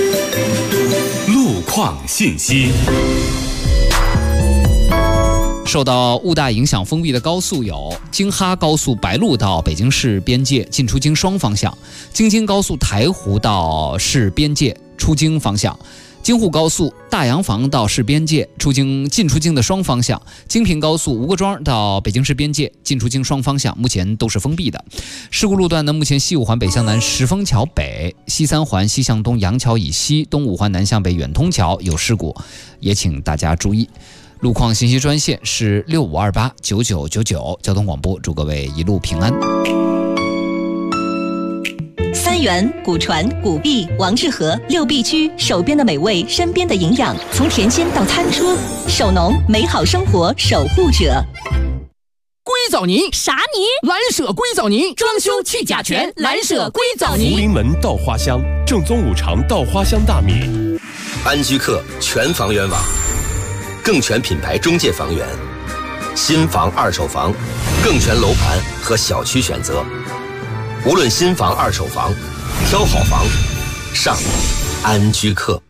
路况信息。 受到雾大影响封闭的高速有京哈高速白鹿到北京市边界进出京双方向，京津高速台湖到市边界出京方向，京沪高速大洋房到市边界进出京的双方向，京平高速吴各庄到北京市边界进出京双方向目前都是封闭的。事故路段呢，目前西五环北向南石峰桥北、西三环西向东杨桥以西、东五环南向北远通桥有事故，也请大家注意。路况信息专线是65289999，交通广播，祝各位一路平安。 三元、古传、古币、王致和六必居，手边的美味，身边的营养，从田间到餐桌，手农美好生活守护者。 硅藻泥啥泥？ 蓝舍硅藻泥，装修去甲醛，蓝舍硅藻泥。 福临门稻花香，正宗五常稻花香大米。 安居客全房源网，更全品牌中介房源，新房、二手房，更全楼盘和小区选择。无论新房、二手房，挑好房，上安居客。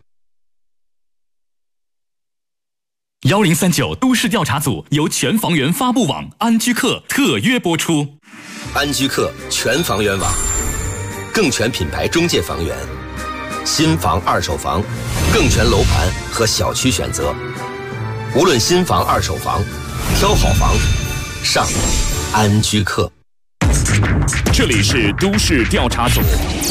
1039都市调查组由全房源发布网安居客特约播出。 安居客全房源网，更全品牌中介房源，新房、二手房，更全楼盘和小区选择。无论新房、二手房，挑好房，上安居客。 这里是都市调查组。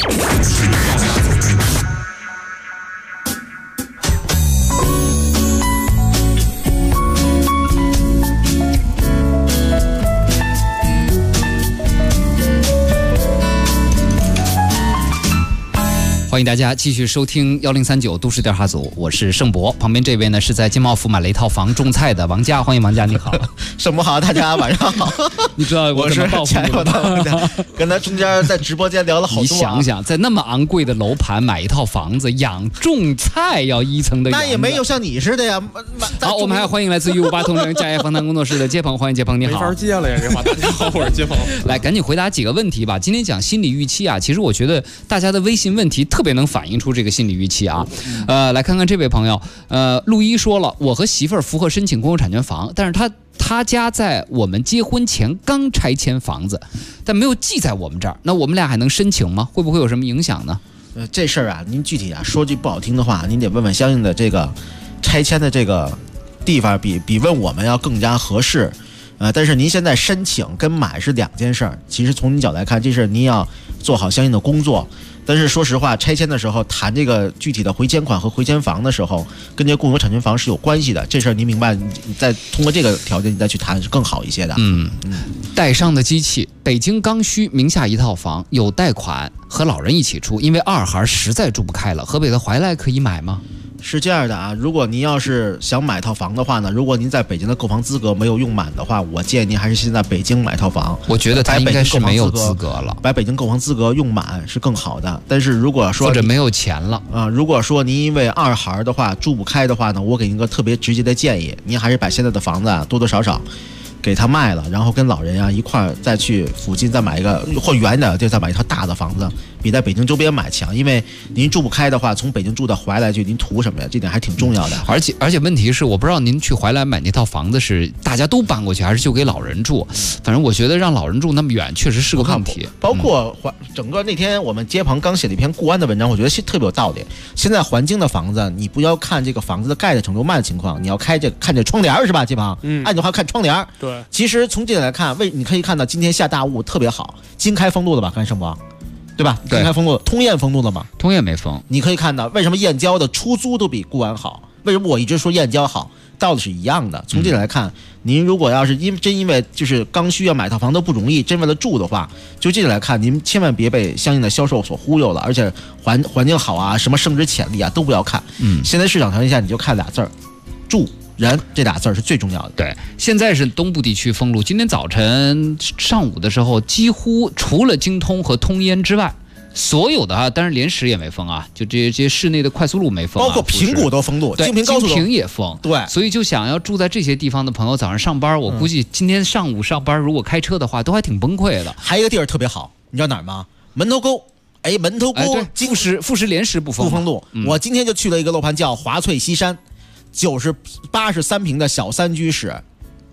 欢迎大家继续收听1039都市调查组，我是盛博，旁边这位呢是在金茂府买了一套房种菜的王佳，欢迎王佳，你好。 盛博好，大家晚上好。 你知道我怎么报复你的？跟他中间在直播间聊了好多。 你想想，在那么昂贵的楼盘买一套房子，种菜要一层的， 那也没有像你似的呀。 好，我们还欢迎来自于58同城家业访谈工作室的接鹏，欢迎接鹏，你好。 没法接了呀，这话。大家好，我是接鹏。 来，赶紧回答几个问题吧。今天讲心理预期啊，其实我觉得大家的微信问题特别能反映出这个心理预期啊。来看看这位朋友，陆一说了，我和媳妇儿符合申请公有产权房，但是他家在我们结婚前刚拆迁房子，但没有记在我们这儿，那我们俩还能申请吗？会不会有什么影响呢？ 这事儿啊，您具体啊说句不好听的话，您得问问相应的这个拆迁的这个地方，比问我们要更加合适。但是您现在申请跟买是两件事儿，其实从您角度来看，这事儿您要做好相应的工作。但是说实话，拆迁的时候谈这个具体的回迁款和回迁房的时候，跟这共有产权房是有关系的。这事儿您明白，你再通过这个条件你再去谈是更好一些的。 带上的机器，北京刚需名下一套房有贷款，和老人一起出，因为二孩实在住不开了。河北的怀来可以买吗？ 是这样的啊，如果您要是想买套房的话呢，如果您在北京的购房资格没有用满的话，我建议您还是先在北京买套房。 我觉得他应该是没有资格了， 把北京购房资格用满是更好的。但是如果说或者没有钱了啊，如果说您因为二孩的话住不开的话呢，我给您一个特别直接的建议，您还是把现在的房子啊多多少少给他卖了，然后跟老人啊一块儿再去附近再买一个或远点就再买一套大的房子，比在北京周边买强。因为您住不开的话，从北京住到怀来去，您图什么呀？这点还挺重要的。 而且问题是，我不知道您去怀来买那套房子是大家都搬过去，还是就给老人住？反正我觉得让老人住那么远，确实是个问题。 包括整个那天我们街旁刚写了一篇固安的文章，我觉得特别有道理。现在环京的房子，你不要看这个房子的盖的程度、卖的情况，你要看这窗帘是吧？街旁，按你话看窗帘。 对。 其实从这点来看，你可以看到今天下大雾特别好，京开封路了吧？看盛博，对吧？京开封路，通燕封路了吗？ 通燕没封。 你可以看到为什么燕郊的出租都比固安好？为什么我一直说燕郊好？道理是一样的。从这点来看，您如果要是因为就是刚需要买套房都不容易，真为了住的话，就这点来看，您千万别被相应的销售所忽悠了。而且环境好啊，什么升值潜力啊都不要看。现在市场条件下你就看俩字儿，住。人这俩字是最重要的。 对，现在是东部地区封路。今天早晨上午的时候，几乎除了京通和通燕之外，所有的当然连石也没封啊，就这些市内的快速路没封， 包括平谷都封路，京平高速京平也封。 对， 所以就想要住在这些地方的朋友，早上上班，我估计今天上午上班，如果开车的话，都还挺崩溃的。 还有一个地儿特别好，你知道哪儿吗？门头沟。门头沟富石连石不封路。我今天就去了一个楼盘叫华翠西山。83平的小三居室，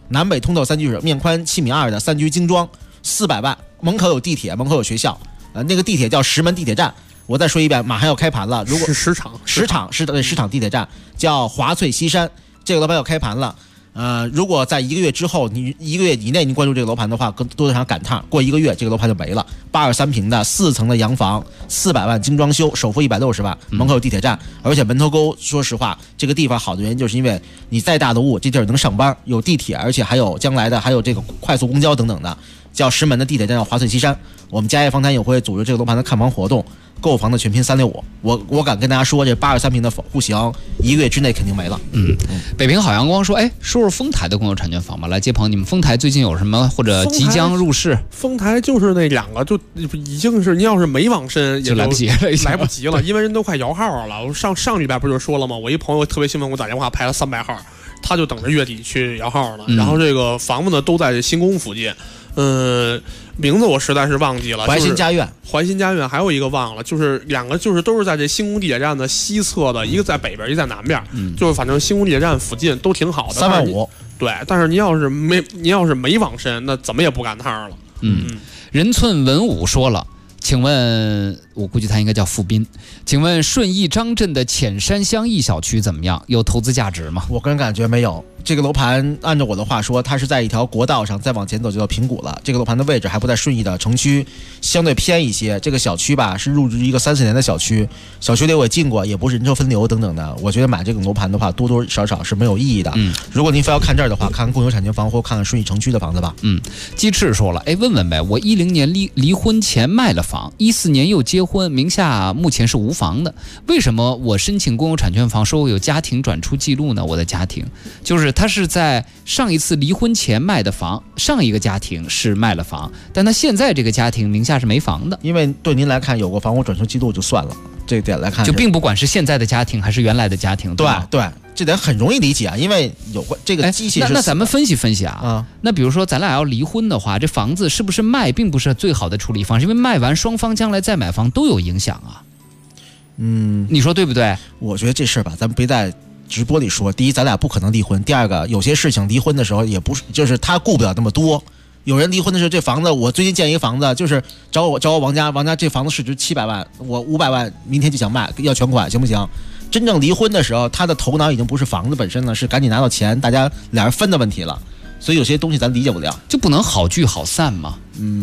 南北通透3居室，面宽7.2米的3居精装，400万，门口有地铁，门口有学校，那个地铁叫石门地铁站。我再说一遍，马上要开盘了。如果是石场地铁站叫华翠西山，这个楼盘要开盘了。如果在1个月之后，你1个月以内您关注这个楼盘的话，多多少赶趟，过1个月这个楼盘就没了。83平的4层的洋房，400万精装修，首付160万，门口有地铁站，而且门头沟，说实话，这个地方好的原因就是因为你再大的雾，这地儿能上班，有地铁，而且还有将来的还有这个快速公交等等的，叫石门的地铁站叫华翠西山。我们家业房谈也会组织这个楼盘的看房活动。购房的全拼365，我敢跟大家说，这83平的户型1个月之内肯定没了。 北平好阳光说，说说丰台的公有产权房吧。来，接鹏，你们丰台最近有什么或者即将入市？ 丰台就是那2个，就已经是您要是没往深就来不及了， 因为人都快摇号了。我上礼拜不就说了吗？我一朋友特别兴奋，给我打电话排了300号，他就等着月底去摇号了。然后这个房子呢都在新宫附近。名字我实在是忘记了， 怀新家苑， 还有一个忘了，就是2个就是都是在这新宫地铁站的西侧的，一个在北边，一个在南边，就是反正新宫地铁站附近都挺好的 ，35000。 对，但是您要是没往深，那怎么也不赶趟了。 人寸文武说了。请问，我估计他应该叫付斌。请问顺义张镇的浅山乡一小区怎么样？有投资价值吗？ 我个人感觉没有。这个楼盘按照我的话说，它是在一条国道上，再往前走就到平谷了。这个楼盘的位置还不在顺义的城区，相对偏一些。这个小区吧是入驻一个3、4年的小区，小区里我也进过，也不是人车分流等等的。我觉得买这个楼盘的话，多多少少是没有意义的。如果您非要看这儿的话，看看共有产权房或看看顺义城区的房子吧。 鸡翅说了，问问呗，我10年离婚前卖了房，14年又结婚，名下目前是无房的，为什么我申请共有产权房说我有家庭转出记录呢？我的家庭就是他是在上一次离婚前卖的房，上一个家庭是卖了房，但他现在这个家庭名下是没房的。 因为对您来看，有过房屋转出记录就算了，这个点来看就并不管是现在的家庭还是原来的家庭。 对，这点很容易理解啊，因为有过这个机器是。 那咱们分析分析啊，那比如说咱俩要离婚的话，这房子是不是卖并不是最好的处理方式？因为卖完双方将来再买房都有影响啊。你说对不对？ 我觉得这事儿吧，咱们别在直播里说。第一，咱俩不可能离婚；第二个，有些事情离婚的时候也不是，就是他顾不了那么多。有人离婚的时候，这房子我最近建一个房子，就是找我王家这房子市值700万，我500万明天就想卖，要全款行不行？真正离婚的时候，他的头脑已经不是房子本身了，是赶紧拿到钱，大家俩人分的问题了。所以有些东西咱理解不了， 就不能好聚好散吗？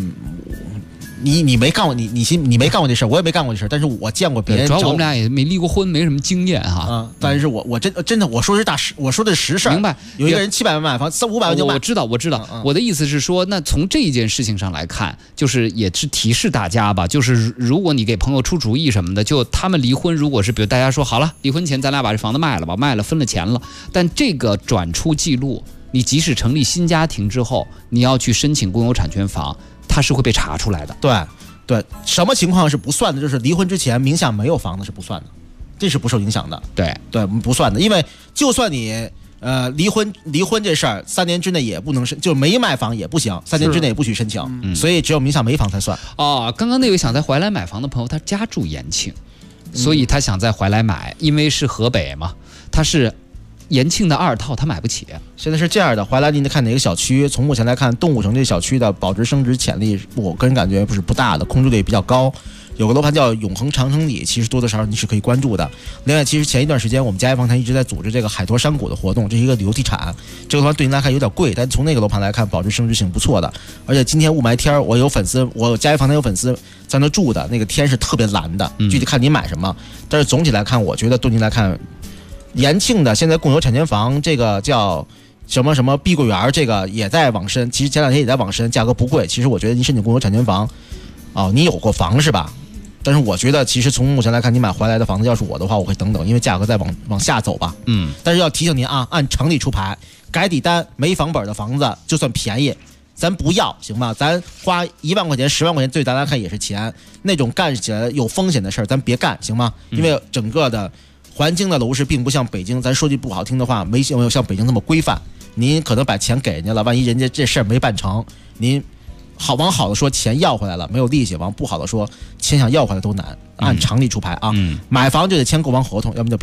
你没干过，你没干过这事儿，我也没干过这事儿，但是我见过别人。 主要我们俩也没离过婚，没什么经验哈。 但是我真的我说的是实事儿。 明白。 有一个人700万买房，500万就卖。 我知道。我的意思是说，那从这一件事情上来看，就是也是提示大家吧，就是如果你给朋友出主意什么的，就他们离婚，如果是比如大家说好了，离婚前咱俩把这房子卖了吧，卖了分了钱了，但这个转出记录，你即使成立新家庭之后，你要去申请共有产权房，它是会被查出来的。 对，什么情况是不算的？就是离婚之前名下没有房子是不算的，这是不受影响的。 对， 不算的，因为就算你离婚这事儿3年之内也不能就没卖房也不行，3年之内也不许申请，所以只有名下没房才算。 刚刚那位想在怀来买房的朋友，他家住延庆，所以他想在怀来买，因为是河北嘛，他是延庆的2套他买不起。 现在是这样的，怀来您得看哪个小区。从目前来看，动物城这小区的保值升值潜力，我个人感觉不大的，空置率也比较高。有个楼盘叫永恒长城里，其实多多少少你是可以关注的。另外，其实前一段时间我们家业房谈一直在组织这个海坨山谷的活动，这是一个旅游地产。这个楼盘对您来看有点贵，但从那个楼盘来看，保值升值性不错的。而且今天雾霾天，我家业房谈有粉丝在那住的，那个天是特别蓝的，具体看你买什么。但是总体来看，我觉得对您来看，延庆的现在共有产权房这个叫什么碧桂园，这个也在往深，其实前2天也在往深，价格不贵。其实我觉得您申请共有产权房，你有过房是吧？但是我觉得其实从目前来看，你买回来的房子，要是我的话，我会等，因为价格再往下走吧。但是要提醒您啊，按城里出牌，改底单没房本的房子就算便宜，咱不要行吧？咱花1万块钱、10万块钱，对咱来看也是钱。那种干起来有风险的事儿，咱别干行吗？因为整个的环京的楼市并不像北京，咱说句不好听的话，没有像北京那么规范。您可能把钱给人家了，万一人家这事儿没办成，您往好的说钱要回来了没有利息，往不好的说钱想要回来都难。按常理出牌啊，买房就得签购房合同，要么就别买。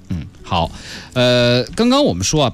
好，刚刚我们说啊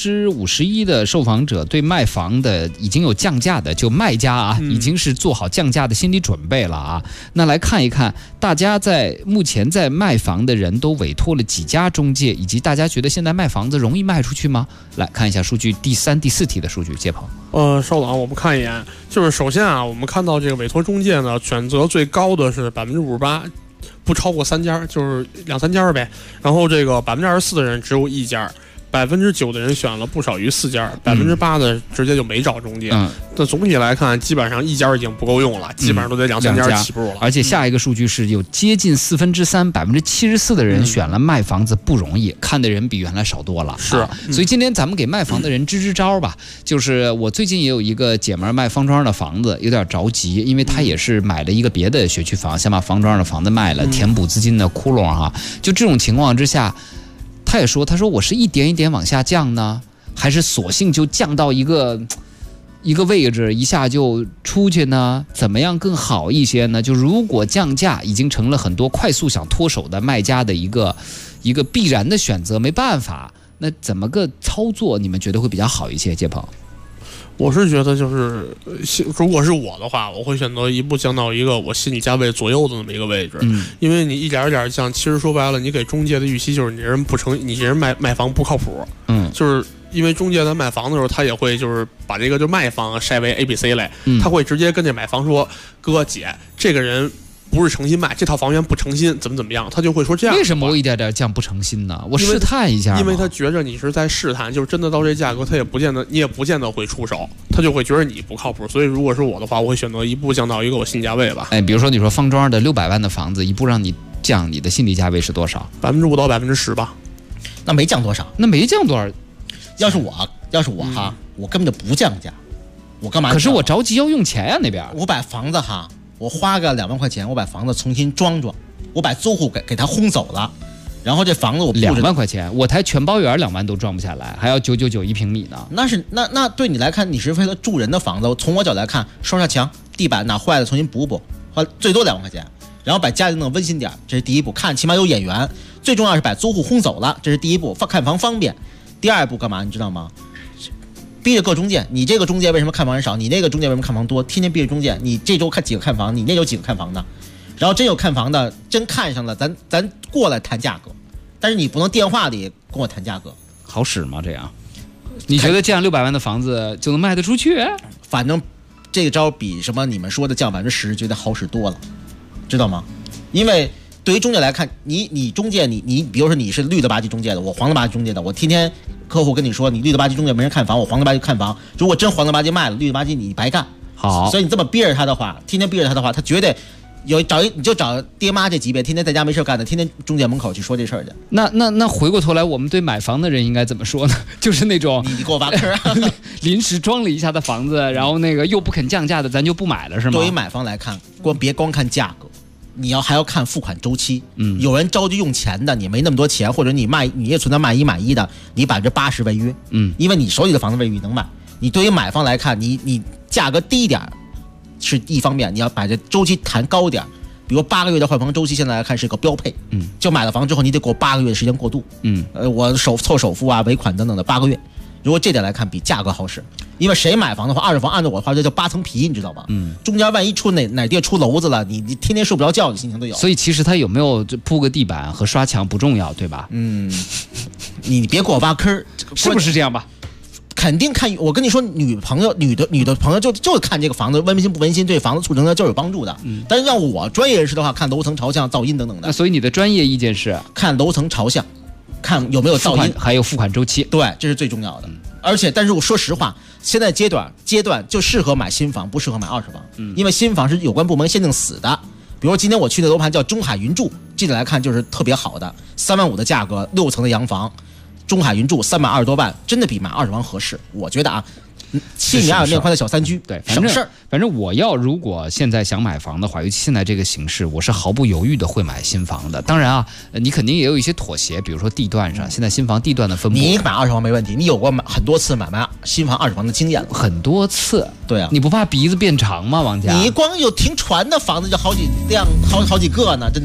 ，51%的受访者对卖房的已经有降价的，就卖家啊，已经是做好降价的心理准备了啊。那来看一看，大家目前在卖房的人都委托了几家中介，以及大家觉得现在卖房子容易卖出去吗？来看一下数据，第3、第4题的数据，介鹏。 稍等，我们看一眼。就是首先啊，我们看到这个委托中介呢，选择最高的是58%。不超过3家，就是2、3家呗。然后这个24%的人只有1家，9%的人选了不少于4家，8%的直接就没找中介。那总体来看，基本上1家已经不够用了，基本上都得2、3家起步了。 而且下一个数据是有接近3%， 74%的人选了卖房子不容易，看的人比原来少多了。 是， 所以今天咱们给卖房的人支招吧。就是我最近也有一个姐们卖方庄的房子，有点着急，因为她也是买了一个别的学区房，想把方庄的房子卖了，填补资金的窟窿哈。就这种情况之下，他也说，他说我是一点一点往下降呢，还是索性就降到一个位置一下就出去呢？怎么样更好一些呢？就如果降价已经成了很多快速想脱手的卖家的一个必然的选择，没办法，那怎么个操作你们觉得会比较好一些？介鹏， 我是觉得就是如果是我的话，我会选择一步降到一个我心理价位左右的那么一个位置，因为你一点一点降，其实说白了，你给中介的预期就是你这人卖房不靠谱，就是因为中介在卖房的时候，他也会就是把这个就卖方筛为 A、B、C 类，他会直接跟这买方说，哥姐，这个人不是诚心卖，这套房源不诚心，怎么样，他就会说这样。 为什么我一点点降不诚心呢？我试探一下， 因为他觉着你是在试探，就是真的到这价格，你也不见得会出手，他就会觉得你不靠谱。所以如果是我的话，我会选择一步降到一个我心理价位吧。 比如说你说方庄的600万的房子，一步让你降，你的心理价位是多少 ？5%到10%吧。 那没降多少？ 那没降多少？ 要是我哈，我根本就不降价，我干嘛？ 可是我着急要用钱呀，那边我把房子哈。我花个2万块钱，我把房子重新装，我把租户给他轰走了，然后这房子我 2万块钱，我台全包园2万都装不下来，还要9991平米呢。 那对你来看，你是为了住人的房子，从我角度来看，刷刷墙，地板哪坏了重新补，花最多2万块钱，然后把家里弄温馨点，这是第一步，看起码有眼缘。最重要是把租户轰走了，这是第一步，看房方便。第二步干嘛？你知道吗？逼着各中介，你这个中介为什么看房人少？你那个中介为什么看房多？天天逼着中介，你这周看几个看房，你那有几个看房的？然后真有看房的，真看上了，咱过来谈价格，但是你不能电话里跟我谈价格， 好使吗？这样，你觉得这样600万的房子就能卖得出去？ 反正这个招比什么你们说的降10%觉得好使多了，知道吗？因为对于中介来看，你中介你比如说你是绿的吧唧中介的，我黄的吧唧中介的，我天天客户跟你说你绿的吧唧中介没人看房，我黄的吧唧看房，如果真黄的吧唧卖了，绿的吧唧你白干。 好， 所以你这么逼着他的话，天天逼着他的话，他绝对你就找爹妈这级别，天天在家没事干的，天天中介门口去说这事儿去。 那回过头来，我们对买房的人应该怎么说呢？就是那种你给我挖坑啊， 临时装了一下的房子，然后那个又不肯降价的，咱就不买了，是吗？ 对于买房来看，别光看价格。你还要看付款周期，有人着急用钱的，你没那么多钱，或者你也存在卖一买一的，你80%违约，因为你手里的房子未必能卖。你对于买方来看，你价格低一点是一方面，你要把这周期谈高一点，比如8个月的换房周期，现在来看是个标配，就买了房之后你得过8个月的时间过渡，我凑首付啊、尾款等等的8个月。如果这点来看，比价格好使，因为谁买房的话，二手房按照我的话这叫8层皮，你知道吧？中间万一出哪地出篓子了，你天天睡不着觉，你心情都有。 所以其实它有没有铺个地板和刷墙不重要，对吧？ 你别给我挖坑， 是不是这样吧？ 肯定看，我跟你说，女的朋友就看这个房子温馨不温馨，对房子促成的就有帮助的。但是让我专业人士的话，看楼层朝向、噪音等等的。 那所以你的专业意见是看楼层朝向。看有没有噪音， 还有付款周期， 对，这是最重要的。但是我说实话，现在阶段就适合买新房，不适合买二手房，因为新房是有关部门限定死的。比如今天我去的楼盘叫中海云住，这里来看就是特别好的，3万5的价格，6层的洋房，中海云住320多万，真的比买二手房合适，我觉得啊。7米2面宽的小3居， 对， 省事儿。 反正我如果现在想买房的话，尤其现在这个形势，我是毫不犹豫的会买新房的。当然啊，你肯定也有一些妥协，比如说地段上，现在新房地段的分布。 你买二手房没问题，你有过很多次买新房二手房的经验， 很多次。 对啊， 你不怕鼻子变长吗，王家？ 你光有停船的房子就好几个呢，真的。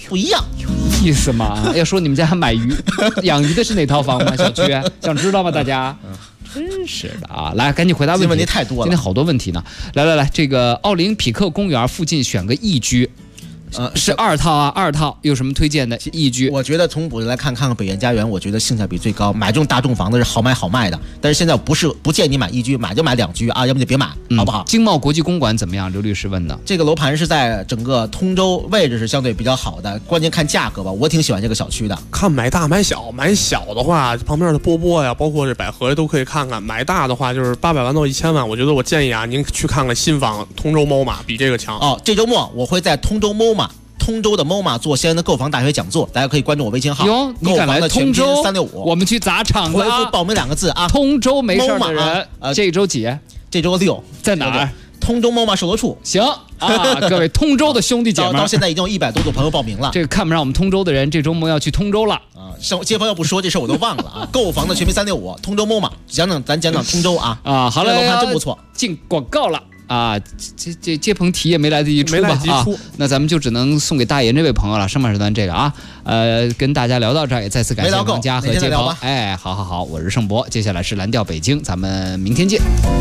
不一样。 意思吗？要说你们家买鱼、养鱼的是哪套房吗？小区想知道吗？大家？真是的啊！来，赶紧回答问题。 问题太多了， 今天好多问题呢。来，这个奥林匹克公园附近选个宜居。是2套啊，2套有什么推荐的宜居？ 我觉得从我来看北园家园，我觉得性价比最高。买这种大众房子是好买好卖的，但是现在不建议你买一居，买就买2居啊，要不就别买，好不好？ 经贸国际公馆怎么样？刘律师问的。 这个楼盘是在整个通州，位置是相对比较好的，关键看价格吧。我挺喜欢这个小区的。 看买大买小，买小的话，旁边的波波呀，包括这百合都可以看看。买大的话就是800万到1000万，我觉得我建议啊，您去看看新房通州 MOMA， 比这个强。 哦，这周末我会在通州的 MOMA 做西安的购房大学讲座，大家可以关注我微信号。 哟，你敢来通州 365， 我们去砸场子回复报名2个字啊。 通州没事的人，这周几？ 这周6， 在哪儿？ 通州 MOMA 售楼处。 行啊，各位通州的兄弟姐妹， 到现在已经有100多组朋友报名了。 这个看不上我们通州的人，这周末要去通州了啊！街坊要不说这事我都忘了啊。购房的全民365，通州 MOMA， 咱讲通州啊。 啊，好了， 楼盘真不错。 进广告了。啊，这接鹏题也没来得及出吧？啊，那咱们就只能送给大爷这位朋友了。上半时段这个啊，跟大家聊到这儿，也再次感谢王佳和接鹏。哎，好，我是盛博，接下来是蓝调北京，咱们明天见。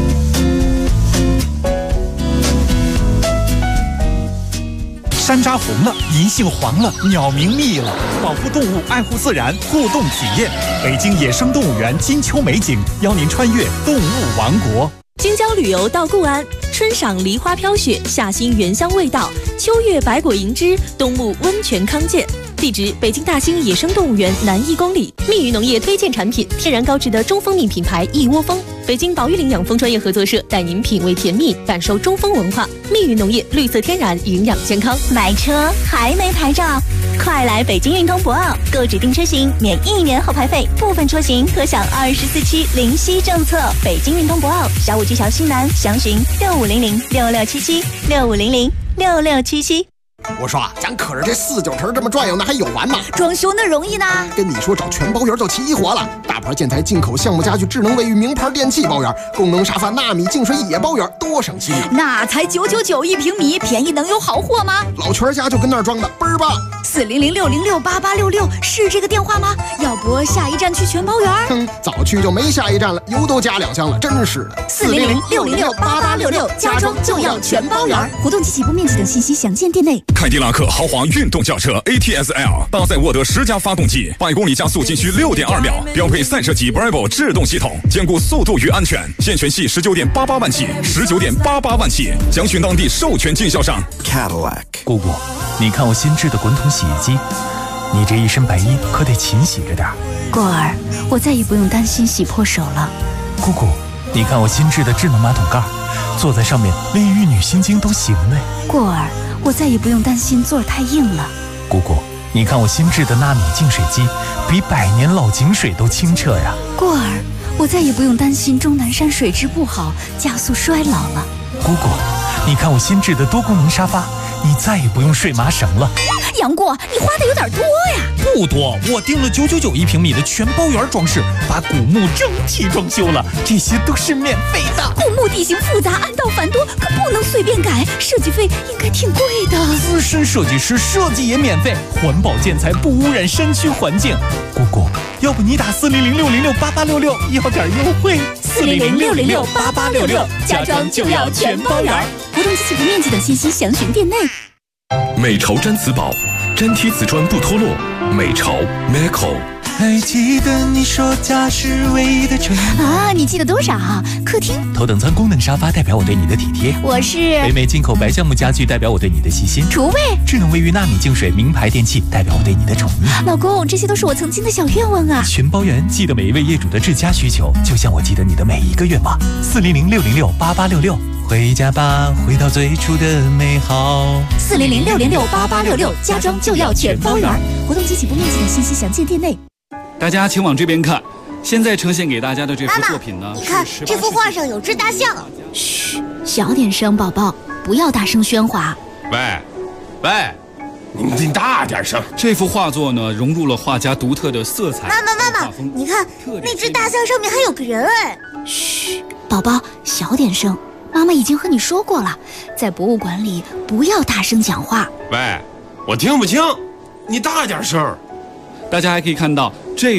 山楂红了，银杏黄了，鸟鸣密了，保护动物，爱护自然，互动体验。北京野生动物园金秋美景，邀您穿越动物王国。 京郊旅游到固安，春赏梨花飘雪，夏欣原香味道，秋月百果银枝，冬沐温泉康健。地址：北京大兴野生动物园南1公里。蜜语农业推荐产品：天然高质的中蜂蜜品牌一窝蜂。北京宝玉领养蜂专业合作社带您品味甜蜜，感受中蜂文化。蜜语农业，绿色天然，营养健康。 买车还没牌照？快来北京运通博奥，购指定车型免1年后排费，部分车型可享24期零息政策。北京运通博奥，小武技桥西南，详询6500-6677，6500-6677。 我说啊，咱可是这49城这么转悠，那还有完吗？ 装修那容易呢？ 跟你说，找全包园就齐活了。大牌建材、进口项目家具、智能卫浴、名牌电器包园，功能沙发、纳米净水也包园，多省心啊！ 那才999一平米，便宜能有好货吗？ 老全家就跟那儿装的，倍儿棒。 400-606-8866是这个电话吗？要不下一站去全包园？ 早去就没下一站了，油都加2箱了，真是的。 400-606-8866，家装就要全包园。活动及起步面积等信息详见店内。 凯迪拉克豪华运动轿车 ATS-L， 搭载沃德10加发动机，100公里加速仅需6.2秒，标配3摄级 Bravo 制动系统，兼顾速度与安全。现权系19.88万起，19.88万起，详询当地授权经销商。 Cadillac， 姑姑，你看我新制的滚筒洗衣机，你这一身白衣可得勤洗着点。 过儿，我再也不用担心洗破手了。 姑姑，你看我新制的智能马桶盖，坐在上面连玉女心经都行嘞。 过儿，我再也不用担心座儿太硬了。 姑姑，你看我新制的纳米净水机，比100年老井水都清澈呀。 过儿，我再也不用担心终南山水质不好，加速衰老了。 姑姑，你看我新制的多功能沙发，你再也不用睡麻绳了。 杨过，你花的有点多呀。 不多，我订了999一平米的全包园装饰，把古墓整体装修了，这些都是免费的。 古墓地形复杂，暗道繁多，可不能随便改，设计费应该挺贵的。 资深设计师设计也免费，环保建材不污染山区环境。姑姑，要不你打400-606-8866要点优惠。 400-606-8866，家装就要全包园。活动及起步面积等信息详询店内。 美潮毡瓷宝，粘贴瓷砖不脱落。美潮 Meco。 还记得你说家是唯一的纯啊？你记得多少？客厅头等舱功能沙发代表我对你的体贴。 我是北美进口白橡木家具代表我对你的细心。 厨卫智能卫浴纳米净水名牌电器代表我对你的宠溺。 老公，这些都是我曾经的小愿望啊！ 全包园记得每一位业主的至佳需求，就像我记得你的每一个愿望。400-606-8866，回家吧，回到最初的美好。 400-606-8866，家装就要全包园。活动及起步面积等信息详见店内。 大家请往这边看，现在呈现给大家的这幅作品呢， 你看这幅画上有只大象。 嘘，小点声，宝宝，不要大声喧哗。 喂，你大点声。 这幅画作呢，融入了画家独特的色彩。 妈妈，你看那只大象上面还有个人哎。 嘘，宝宝，小点声。妈妈已经和你说过了，在博物馆里不要大声讲话。 喂，我听不清。 你大点声。 大家还可以看到这